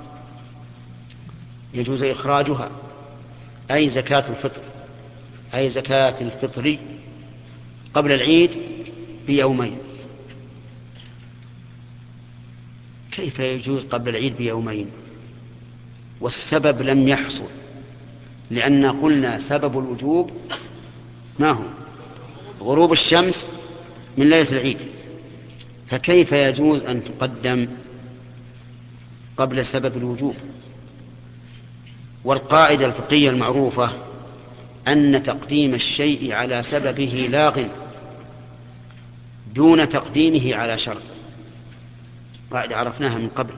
Speaker 1: يجوز إخراجها أي زكاة الفطر، أي زكاة الفطر قبل العيد بيومين. كيف يجوز قبل العيد بيومين والسبب لم يحصل؟ لأن قلنا سبب الوجوب ما هو؟ غروب الشمس من ليلة العيد، فكيف يجوز أن تقدم قبل سبب الوجوب؟ والقاعدة الفقهية المعروفة أن تقديم الشيء على سببه لاغ دون تقديمه على شرط. قاعدة عرفناها من قبل،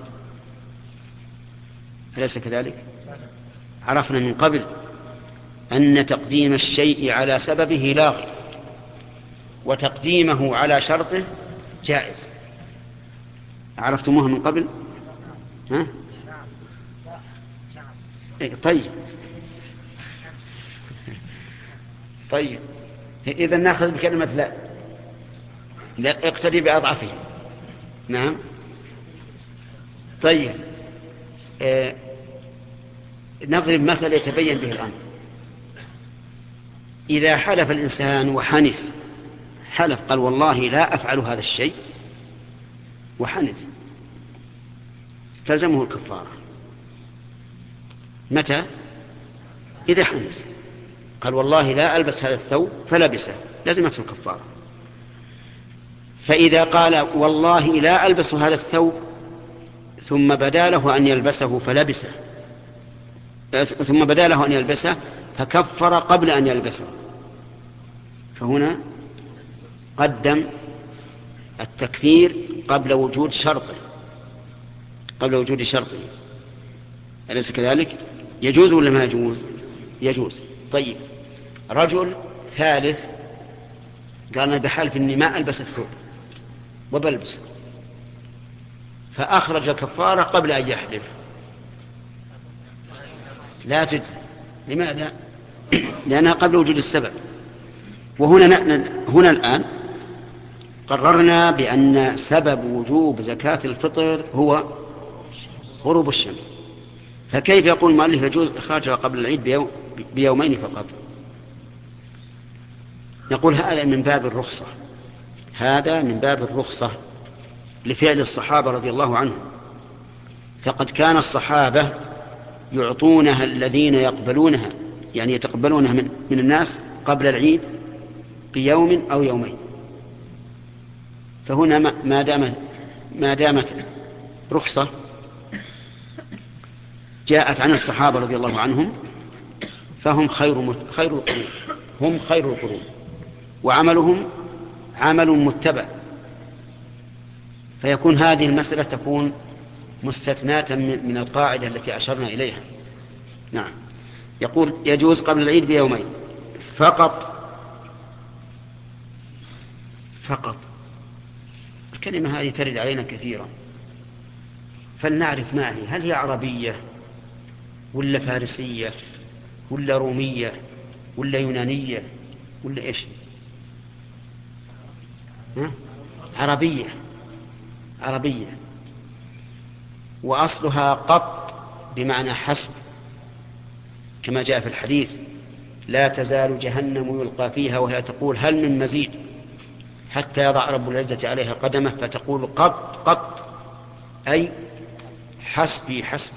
Speaker 1: أليس كذلك؟ عرفنا من قبل أن تقديم الشيء على سببه لاغ وتقديمه على شرطه جائز. عرفتموها من قبل؟ ها؟ طيب طيب إذا نأخذ بكلمة لا، لا اقتدي بأضعفه. نعم. طيب، آه نضرب مثل يتبين به الأمر. إذا حلف الإنسان وحنث، حلف قال والله لا أفعل هذا الشيء وحنث، تلزمه الكفارة. متى؟ إذا حنث قال والله لا ألبس هذا الثوب فلبسه، لازمته الكفارة. فإذا قال والله لا ألبس هذا الثوب ثم بدا له أن يلبسه فلبسه، ثم بدا له أن يلبسه فكفر قبل أن يلبسه، فهنا قدم التكفير قبل وجود شرطه، قبل وجود شرطه. أليس كذلك؟ يجوز ولا ما يجوز؟ يجوز. طيب، رجل ثالث قال أنا بحلف إني ما ألبس الثوب وبلبسه، فأخرج الكفارة قبل أن يحلف، لا تجزي. لماذا؟ لأنها قبل وجود السبب. وهنا هنا الآن قررنا بأن سبب وجوب زكاة الفطر هو غروب الشمس، فكيف يقول المؤلف يجوز إخراجها قبل العيد بيوم بيومين فقط؟ نقول هذا من باب الرخصة، هذا من باب الرخصة لفعل الصحابة رضي الله عنهم. فقد كان الصحابة يعطونها الذين يقبلونها، يعني يتقبلونها من, من الناس قبل العيد بيوم أو يومين. فهنا ما دامت ما دامت رخصة جاءت عن الصحابة رضي الله عنهم، فهم خير خير القرون، هم خير القرون، وعملهم عمل متبع، فيكون هذه المسألة تكون مستثناة من القاعدة التي أشرنا إليها. نعم. يقول يجوز قبل العيد بيومين فقط. فقط الكلمة هذه ترد علينا كثيرا، فلنعرف ما هي. هل هي عربية ولا فارسية ولا رومية ولا يونانية ولا إيش؟ ها؟ عربية عربية، وأصلها قط بمعنى حسب، كما جاء في الحديث: لا تزال جهنم يلقى فيها وهي تقول هل من مزيد، حتى يضع رب العزة عليها قدمه فتقول قط قط، أي حسبي حسبي.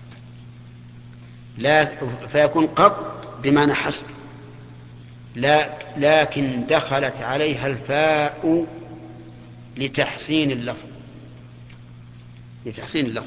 Speaker 1: لا فيكون قط بمعنى حسب، لا لكن دخلت عليها الفاء لتحسين اللفظ لتحسين اللفظ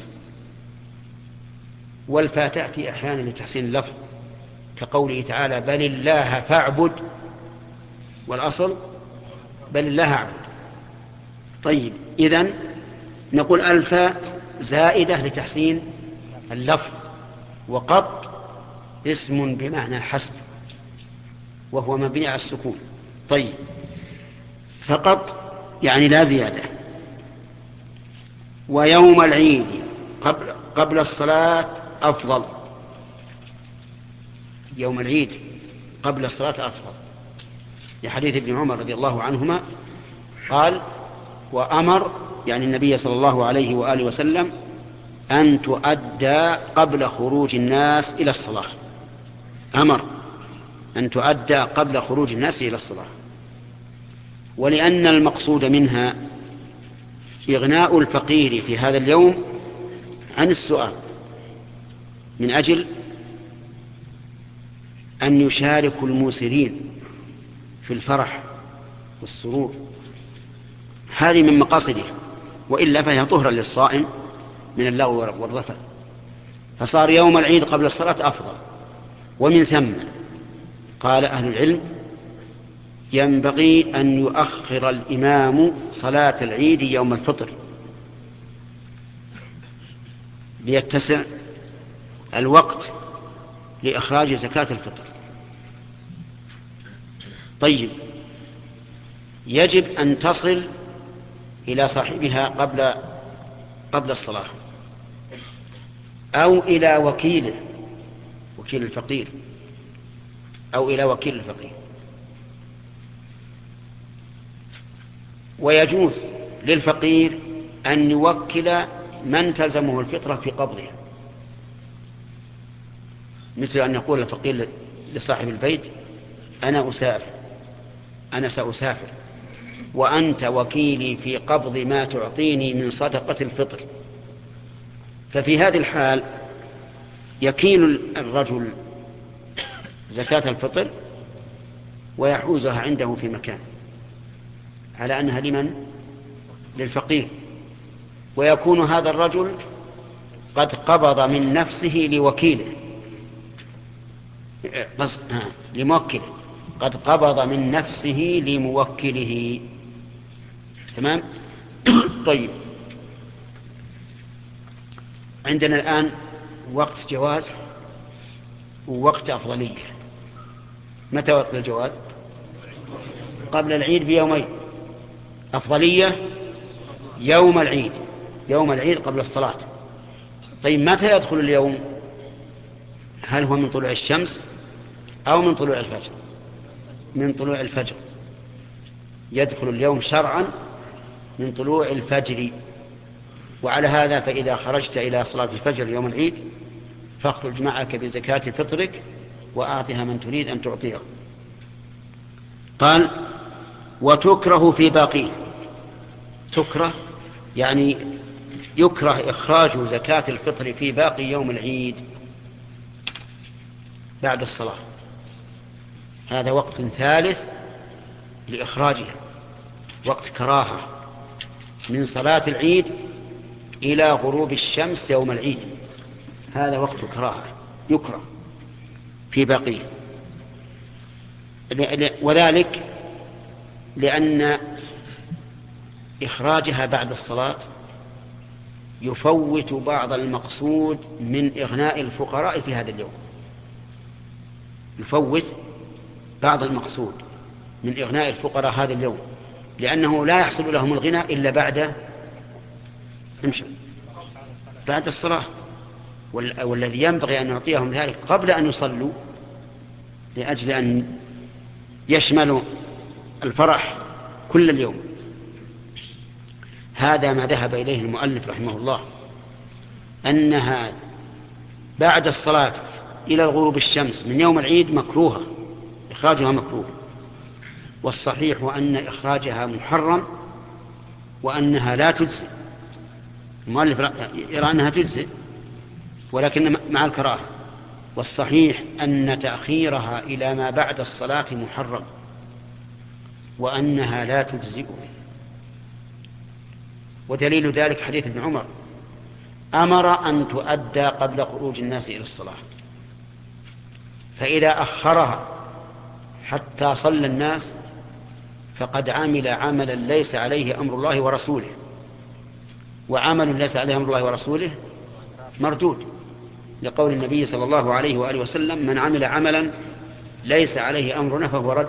Speaker 1: والفاء تأتي أحيانا لتحسين اللفظ، كقوله تعالى: بل الله فاعبد، والأصل بل الله اعبد. طيب، إذن نقول الفاء زائدة لتحسين اللفظ، وقط اسم بمعنى حسب وهو مبني على السكون. طيب، فقط يعني لا زيادة. ويوم العيد قبل, قبل الصلاة أفضل. يوم العيد قبل الصلاة أفضل، لحديث ابن عمر رضي الله عنهما قال: وأمر يعني النبي صلى الله عليه وآله وسلم أن تؤدى قبل خروج الناس إلى الصلاة. أمر أن تؤدى قبل خروج الناس إلى الصلاة، ولأن المقصود منها إغناء الفقير في هذا اليوم عن السؤال، من أجل أن يشاركوا الموسرين في الفرح والسرور. هذه من مقاصده، وإلا فهي طهرا للصائم من اللغو والرفث. فصار يوم العيد قبل الصلاة أفضل. ومن ثم قال أهل العلم: ينبغي أن يؤخر الإمام صلاة العيد يوم الفطر ليتسع الوقت لإخراج زكاة الفطر. طيب، يجب أن تصل إلى صاحبها قبل قبل الصلاة، أو إلى وكيله، وكيل الفقير، أو إلى وكيل الفقير. ويجوز للفقير أن يوكل من تلزمه الفطرة في قبضها، مثل أن يقول الفقير لصاحب البيت: أنا أسافر أنا سأسافر وأنت وكيلي في قبض ما تعطيني من صدقة الفطر. ففي هذه الحال يكيل الرجل زكاة الفطر ويحوزها عنده في مكان على أنها لمن؟ للفقير، ويكون هذا الرجل قد قبض من نفسه لوكيله، لموكله، قد قبض من نفسه لموكله. تمام؟ طيب، عندنا الآن وقت جواز ووقت أفضلية. متى وقت الجواز؟ قبل العيد بيومين. أفضلية يوم العيد، يوم العيد قبل الصلاة. طيب، متى يدخل اليوم؟ هل هو من طلوع الشمس أو من طلوع الفجر؟ من طلوع الفجر. يدخل اليوم شرعا من طلوع الفجر. وعلى هذا فإذا خرجت إلى صلاة الفجر يوم العيد فاخرج معك بزكاة فطرك وأعطها من تريد أن تعطيه. قال: وتكره في باقيه. تكره يعني يكره إخراج زكاة الفطر في باقي يوم العيد بعد الصلاة. هذا وقت ثالث لإخراجها، وقت كراهة من صلاة العيد إلى غروب الشمس يوم العيد. هذا وقت كراهة يكره في باقيه، وذلك لأن إخراجها بعد الصلاة يفوت بعض المقصود من إغناء الفقراء في هذا اليوم. يفوت بعض المقصود من إغناء الفقراء هذا اليوم، لأنه لا يحصل لهم الغنى إلا بعد بعد الصلاة، والذي ينبغي أن نعطيهم ذلك قبل أن يصلوا لأجل أن يشملوا الفرح كل اليوم. هذا ما ذهب إليه المؤلف رحمه الله، أنها بعد الصلاة إلى غروب الشمس من يوم العيد مكروهة، إخراجها مكروه. والصحيح أن إخراجها محرم وأنها لا تجزئ. المؤلف يرى أنها تجزئ ولكن مع الكراهة، والصحيح أن تأخيرها إلى ما بعد الصلاة محرم وأنها لا تجزئ. ودليل ذلك حديث ابن عمر أمر أن تؤدى قبل خروج الناس إلى الصلاة، فإذا أخرها حتى صلى الناس فقد عمل عملا ليس عليه أمر الله ورسوله، وعمل ليس عليه أمر الله ورسوله مردود، لقول النبي صلى الله عليه وآله وسلم: من عمل عملا ليس عليه أمرنا فهو رد.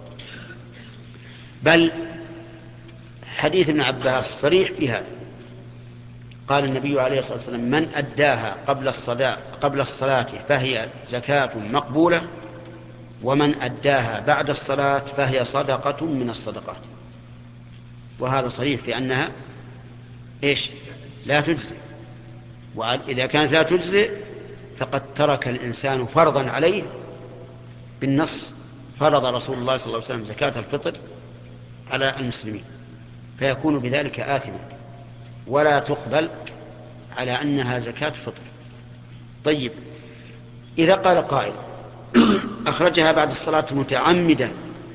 Speaker 1: بل حديث ابن عباس صريح في هذا، قال النبي عليه الصلاة والسلام: من أداها قبل الصلاة قبل الصلاة فهي زكاة مقبولة، ومن أداها بعد الصلاة فهي صدقة من الصدقات. وهذا صريح في أنها إيش؟ لا تجزئ. وإذا كانت لا تجزئ فقد ترك الإنسان فرضا عليه بالنص. فرض رسول الله صلى الله عليه وسلم زكاة الفطر على المسلمين، فيكون بذلك آثما ولا تقبل على أنها زكاة فطر. طيب، إذا قال قائل: أخرجها بعد الصلاة متعمدا،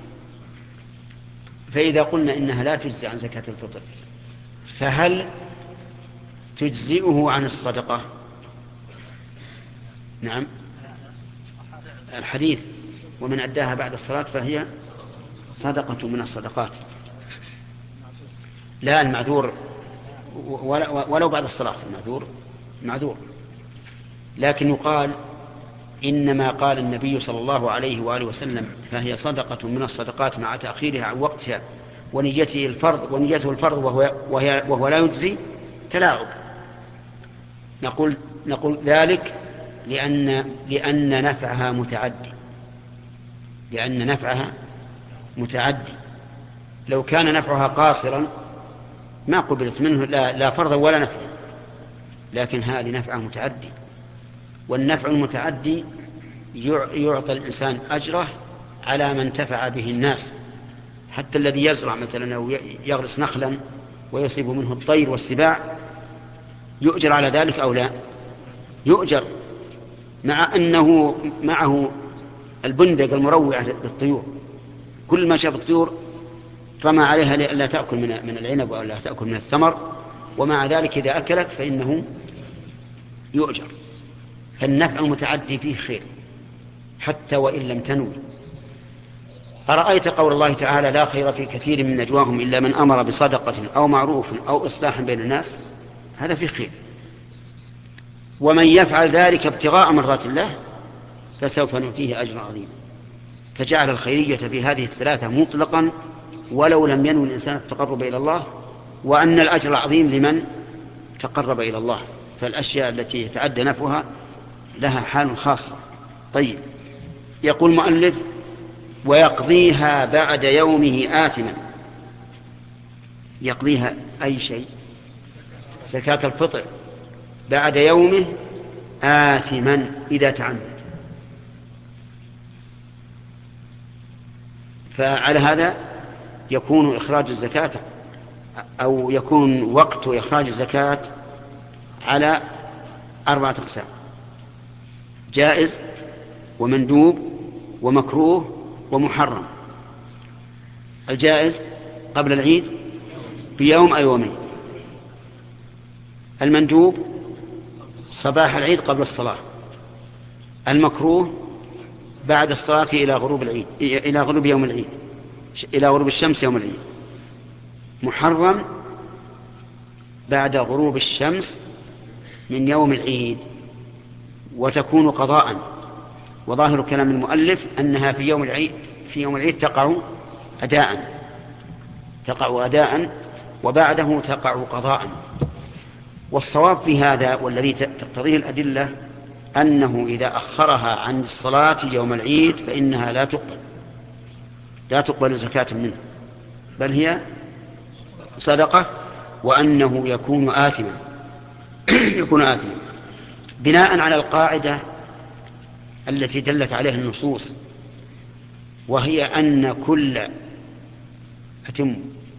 Speaker 1: فإذا قلنا إنها لا تجزي عن زكاة الفطر فهل تجزئه عن الصدقة؟ نعم، الحديث: ومن أداها بعد الصلاة فهي صدقة من الصدقات. لا، المعذور ولو بعد الصلاة المعذور معذور، لكن يقال إنما قال النبي صلى الله عليه وآله وسلم: فهي صدقة من الصدقات مع تأخيرها عن وقتها ونيته الفرض ونيته الفرض وهو, وهي وهو لا يجزي، تلاعب. نقول نقول ذلك لأن لأن نفعها متعدي لأن نفعها متعدي لو كان نفعها قاصرا ما قبلت منه لا, لا فرضا ولا نفعا، لكن هذه نفعها متعدي، والنفع المتعدي يعطى الإنسان أجره على ما انتفع به الناس. حتى الذي يزرع مثلا أو يغرس نخلا ويصيب منه الطير والسباع يؤجر على ذلك أو لا؟ يؤجر، مع أنه معه البندق المروع للطيور، كل ما شاف الطيور رمى عليها لا تأكل من العنب أو لا تأكل من الثمر، ومع ذلك إذا أكلت فإنه يؤجر. فالنفع المتعدي فيه خير حتى وإن لم تنوي. أرأيت قول الله تعالى: لا خير في كثير من نجواهم إلا من أمر بصدقة أو معروف أو إصلاح بين الناس، هذا فيه خير. ومن يفعل ذلك ابتغاء مرضات الله فسوف نؤتيه أجرا عظيما. فجعل الخيرية في هذه الثلاثة مطلقا ولو لم ينوي الإنسان التقرب إلى الله، وأن الأجر العظيم لمن تقرب إلى الله. فالأشياء التي يتعدى نفعها لها حال خاصة. طيب، يقول المؤلف: ويقضيها بعد يومه آثما. يقضيها أي شيء؟ زكاة الفطر بعد يومه آثما إذا تعمد. فعلى هذا يكون إخراج الزكاة أو يكون وقت إخراج الزكاة على أربعة أقسام: جائز ومندوب ومكروه ومحرم. الجائز قبل العيد بيوم أو يومين، المندوب صباح العيد قبل الصلاة، المكروه بعد الصلاة إلى غروب العيد إلى غروب يوم العيد إلى غروب الشمس يوم العيد، محرم بعد غروب الشمس من يوم العيد، وتكون قضاء وظاهر كلام المؤلف أنها في يوم العيد في يوم العيد تقع أداء تقع أداء وبعده تقع قضاء. والصواب في هذا والذي تقتضيه الأدلة أنه إذا أخرها عن الصلاة يوم العيد فإنها لا تقبل لا تقبل زكاة منه، بل هي صدقة، وأنه يكون آثما يكون آثما بناء على القاعدة التي دلت عليها النصوص، وهي أن كل أتم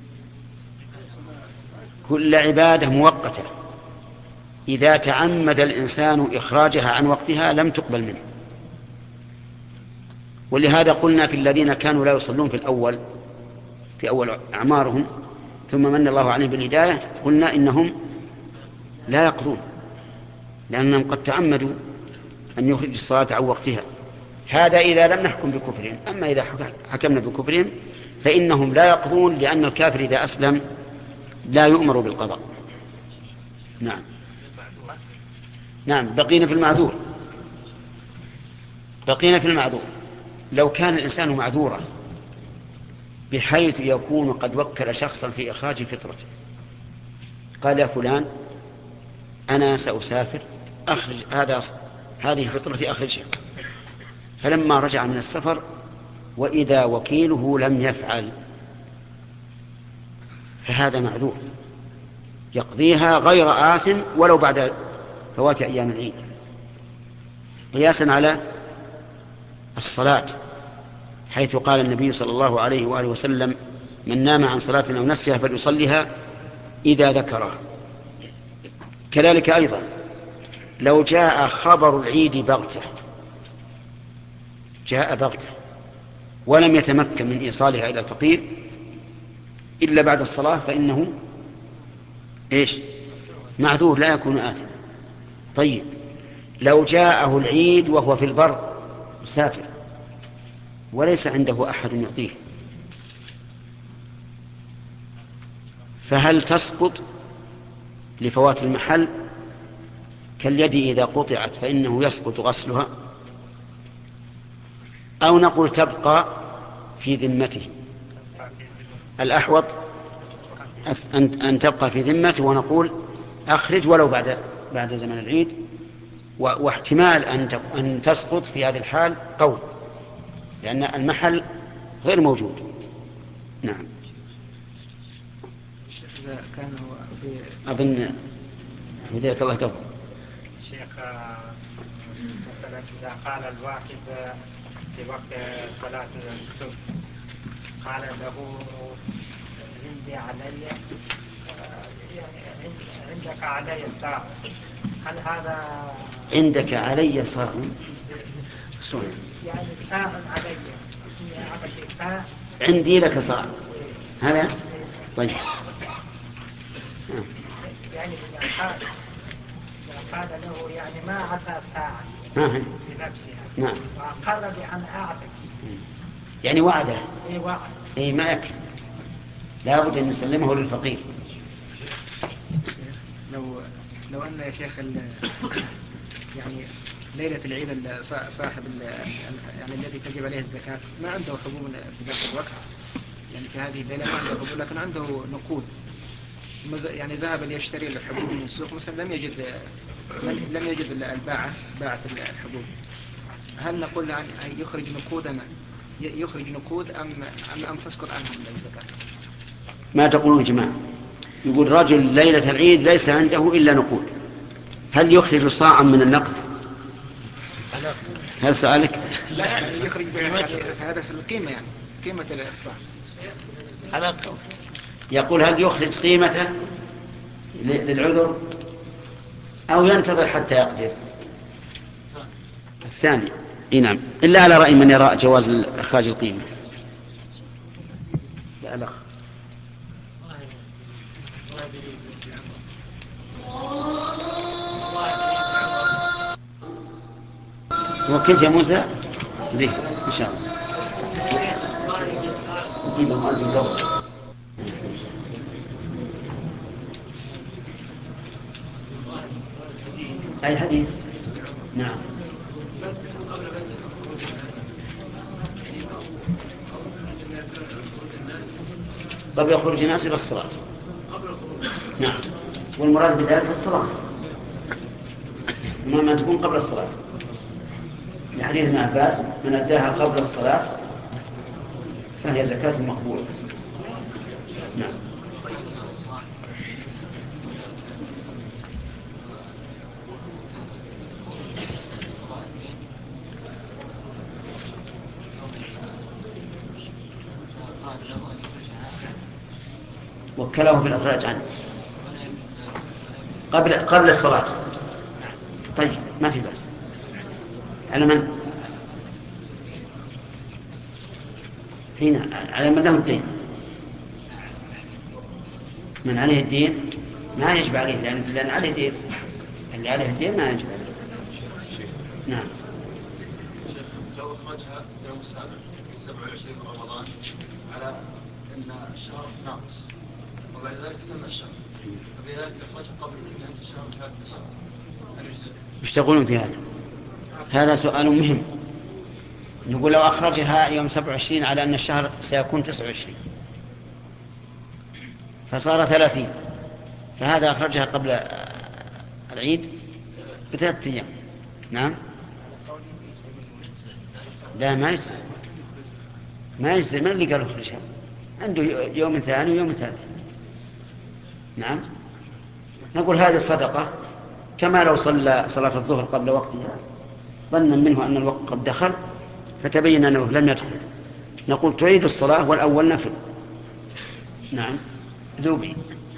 Speaker 1: كل عبادة مؤقتة إذا تعمد الإنسان إخراجها عن وقتها لم تقبل منه. ولهذا قلنا في الذين كانوا لا يصلون في الأول في أول أعمارهم ثم من الله عليهم بالهداية قلنا إنهم لا يقضون، لأنهم قد تعمدوا أن يخرج الصلاة عن وقتها. هذا إذا لم نحكم بكفرهم. أما إذا حكمنا بكفرهم فإنهم لا يقضون، لأن الكافر إذا أسلم لا يؤمر بالقضاء. نعم نعم بقينا في المعذور بقينا في المعذور لو كان الإنسان معذورا بحيث يكون قد وكل شخصا في إخراج فطرته، قال يا فلان أنا سأسافر أخرج هذا هذه فطرتي أخرجها، فلما رجع من السفر وإذا وكيله لم يفعل فهذا معذور يقضيها غير آثم ولو بعد فوات أيام العيد، قياسا على الصلاة، حيث قال النبي صلى الله عليه وآله وسلم من نام عن صلاة أو نسيها فليصليها إذا ذكرها. كذلك أيضا لو جاء خبر العيد بغتة جاء بغتة ولم يتمكن من إيصالها إلى الفقير إلا بعد الصلاة فإنه إيش؟ معذور لا يكون آثما. طيب لو جاءه العيد وهو في البر مسافر وليس عنده أحد يعطيه، فهل تسقط لفوات المحل كاليد إذا قطعت فإنه يسقط غسلها، أو نقول تبقى في ذمته؟ الأحوط أن تبقى في ذمته ونقول أخرج ولو بعد بعد زمن العيد، واحتمال أن تسقط في هذه الحال قول، لأن المحل غير موجود. نعم
Speaker 8: إذا كان هو في
Speaker 1: أظن هداية الله قبل
Speaker 5: شيخ مثلا إذا قال الواحد في وقت صلاة الصبح قال له عندي علي يعني عندك علي ساعة، هل هذا
Speaker 1: عندك علي صاع؟
Speaker 10: يعني ساعة علي ساعة
Speaker 1: عندي لك صاع هذا طيب.
Speaker 10: يعني إذا قال قال له يعني ما أعطى ساعة بنفسها
Speaker 1: نعم
Speaker 10: وقال بأن أعطك
Speaker 1: يعني وعده
Speaker 10: إيه وعد
Speaker 1: إيه ما يكفي، لا بد أن نسلمه للفقير.
Speaker 8: لو لو أن يا شيخ يعني ليلة العيد صاحب يعني الذي تجب عليه الزكاة ما عنده حبوب في ذلك الوقت، يعني في هذه الليلة ما عنده حبوب لكن عنده نقود، يعني ذهب ليشتري الحبوب من السوق مثلا لم يجد لم يجد الباعة باعة الحبوب، هل نقول له يخرج نقودنا يخرج نقود أم أم أم تسقط عنهم الزكاة؟
Speaker 1: ما تقولون جماعة؟ يقول رجل ليلة العيد ليس عنده إلا نقود، هل يخرج صاعا من النقد؟ هل سألك؟
Speaker 8: لا يخرج هذا في القيمة، يعني قيمة الصاع.
Speaker 1: يقول هل يخرج قيمته للعذر أو ينتظر حتى يقدر؟ الثاني إيه نعم، إلا على رأي من يرى جواز إخراج القيمة. لا لا وكلت يا موسى زين إن شاء الله نجيب المؤلف اللغة. أي حديث؟ نعم قبل خروج الناس إلى الصلاة. نعم، والمراد بذلك الصلاة، ما تكون قبل الصلاة، لحديث ابن عباس: من أداها قبل الصلاة فهي زكاة مقبولة. نعم. وكله في الإخراج عنه قبل قبل الصلاة. طيب، ما في بأس. على من؟ هنا على من له الدين. من عليه الدين ما يجب عليه، لأن, لأن عليه دين. اللي عليه الدين ما يجب عليه. نعم.
Speaker 9: لو أخرجها يوم السابع سبعة وعشرين رمضان على أن الشهر ناقص وبعد ذلك تم الشهر، فبذلك أخرجها قبل نهاية الشهر بثلاث أيام، هل يجزئ؟
Speaker 1: ايش تقولون في هذا؟ هذا سؤال مهم. نقول لو أخرجها يوم سبعة وعشرين على أن الشهر سيكون تسعة وعشرين فصار ثلاثين، فهذا أخرجها قبل العيد بثلاثة أيام. نعم. لا، ما يجزي، ما يجزي. من اللي قال أخرجها؟ عنده يوم ثاني ويوم ثالث. نعم. نقول هذه الصدقة كما لو صلى صلاة الظهر قبل وقتها ظنا منه أن الوقت قد دخل فتبين أنه لم يدخل، نقول تعيد الصلاة والأول نفل. نعم. ذوبي.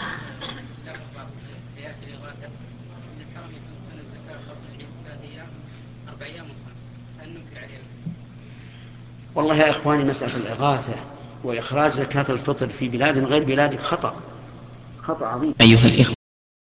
Speaker 1: والله يا إخواني، مسألة الإغاثة وإخراج زكاة الفطر في بلاد غير بلادك خطأ خطأ عظيم.
Speaker 12: أيها الإخوة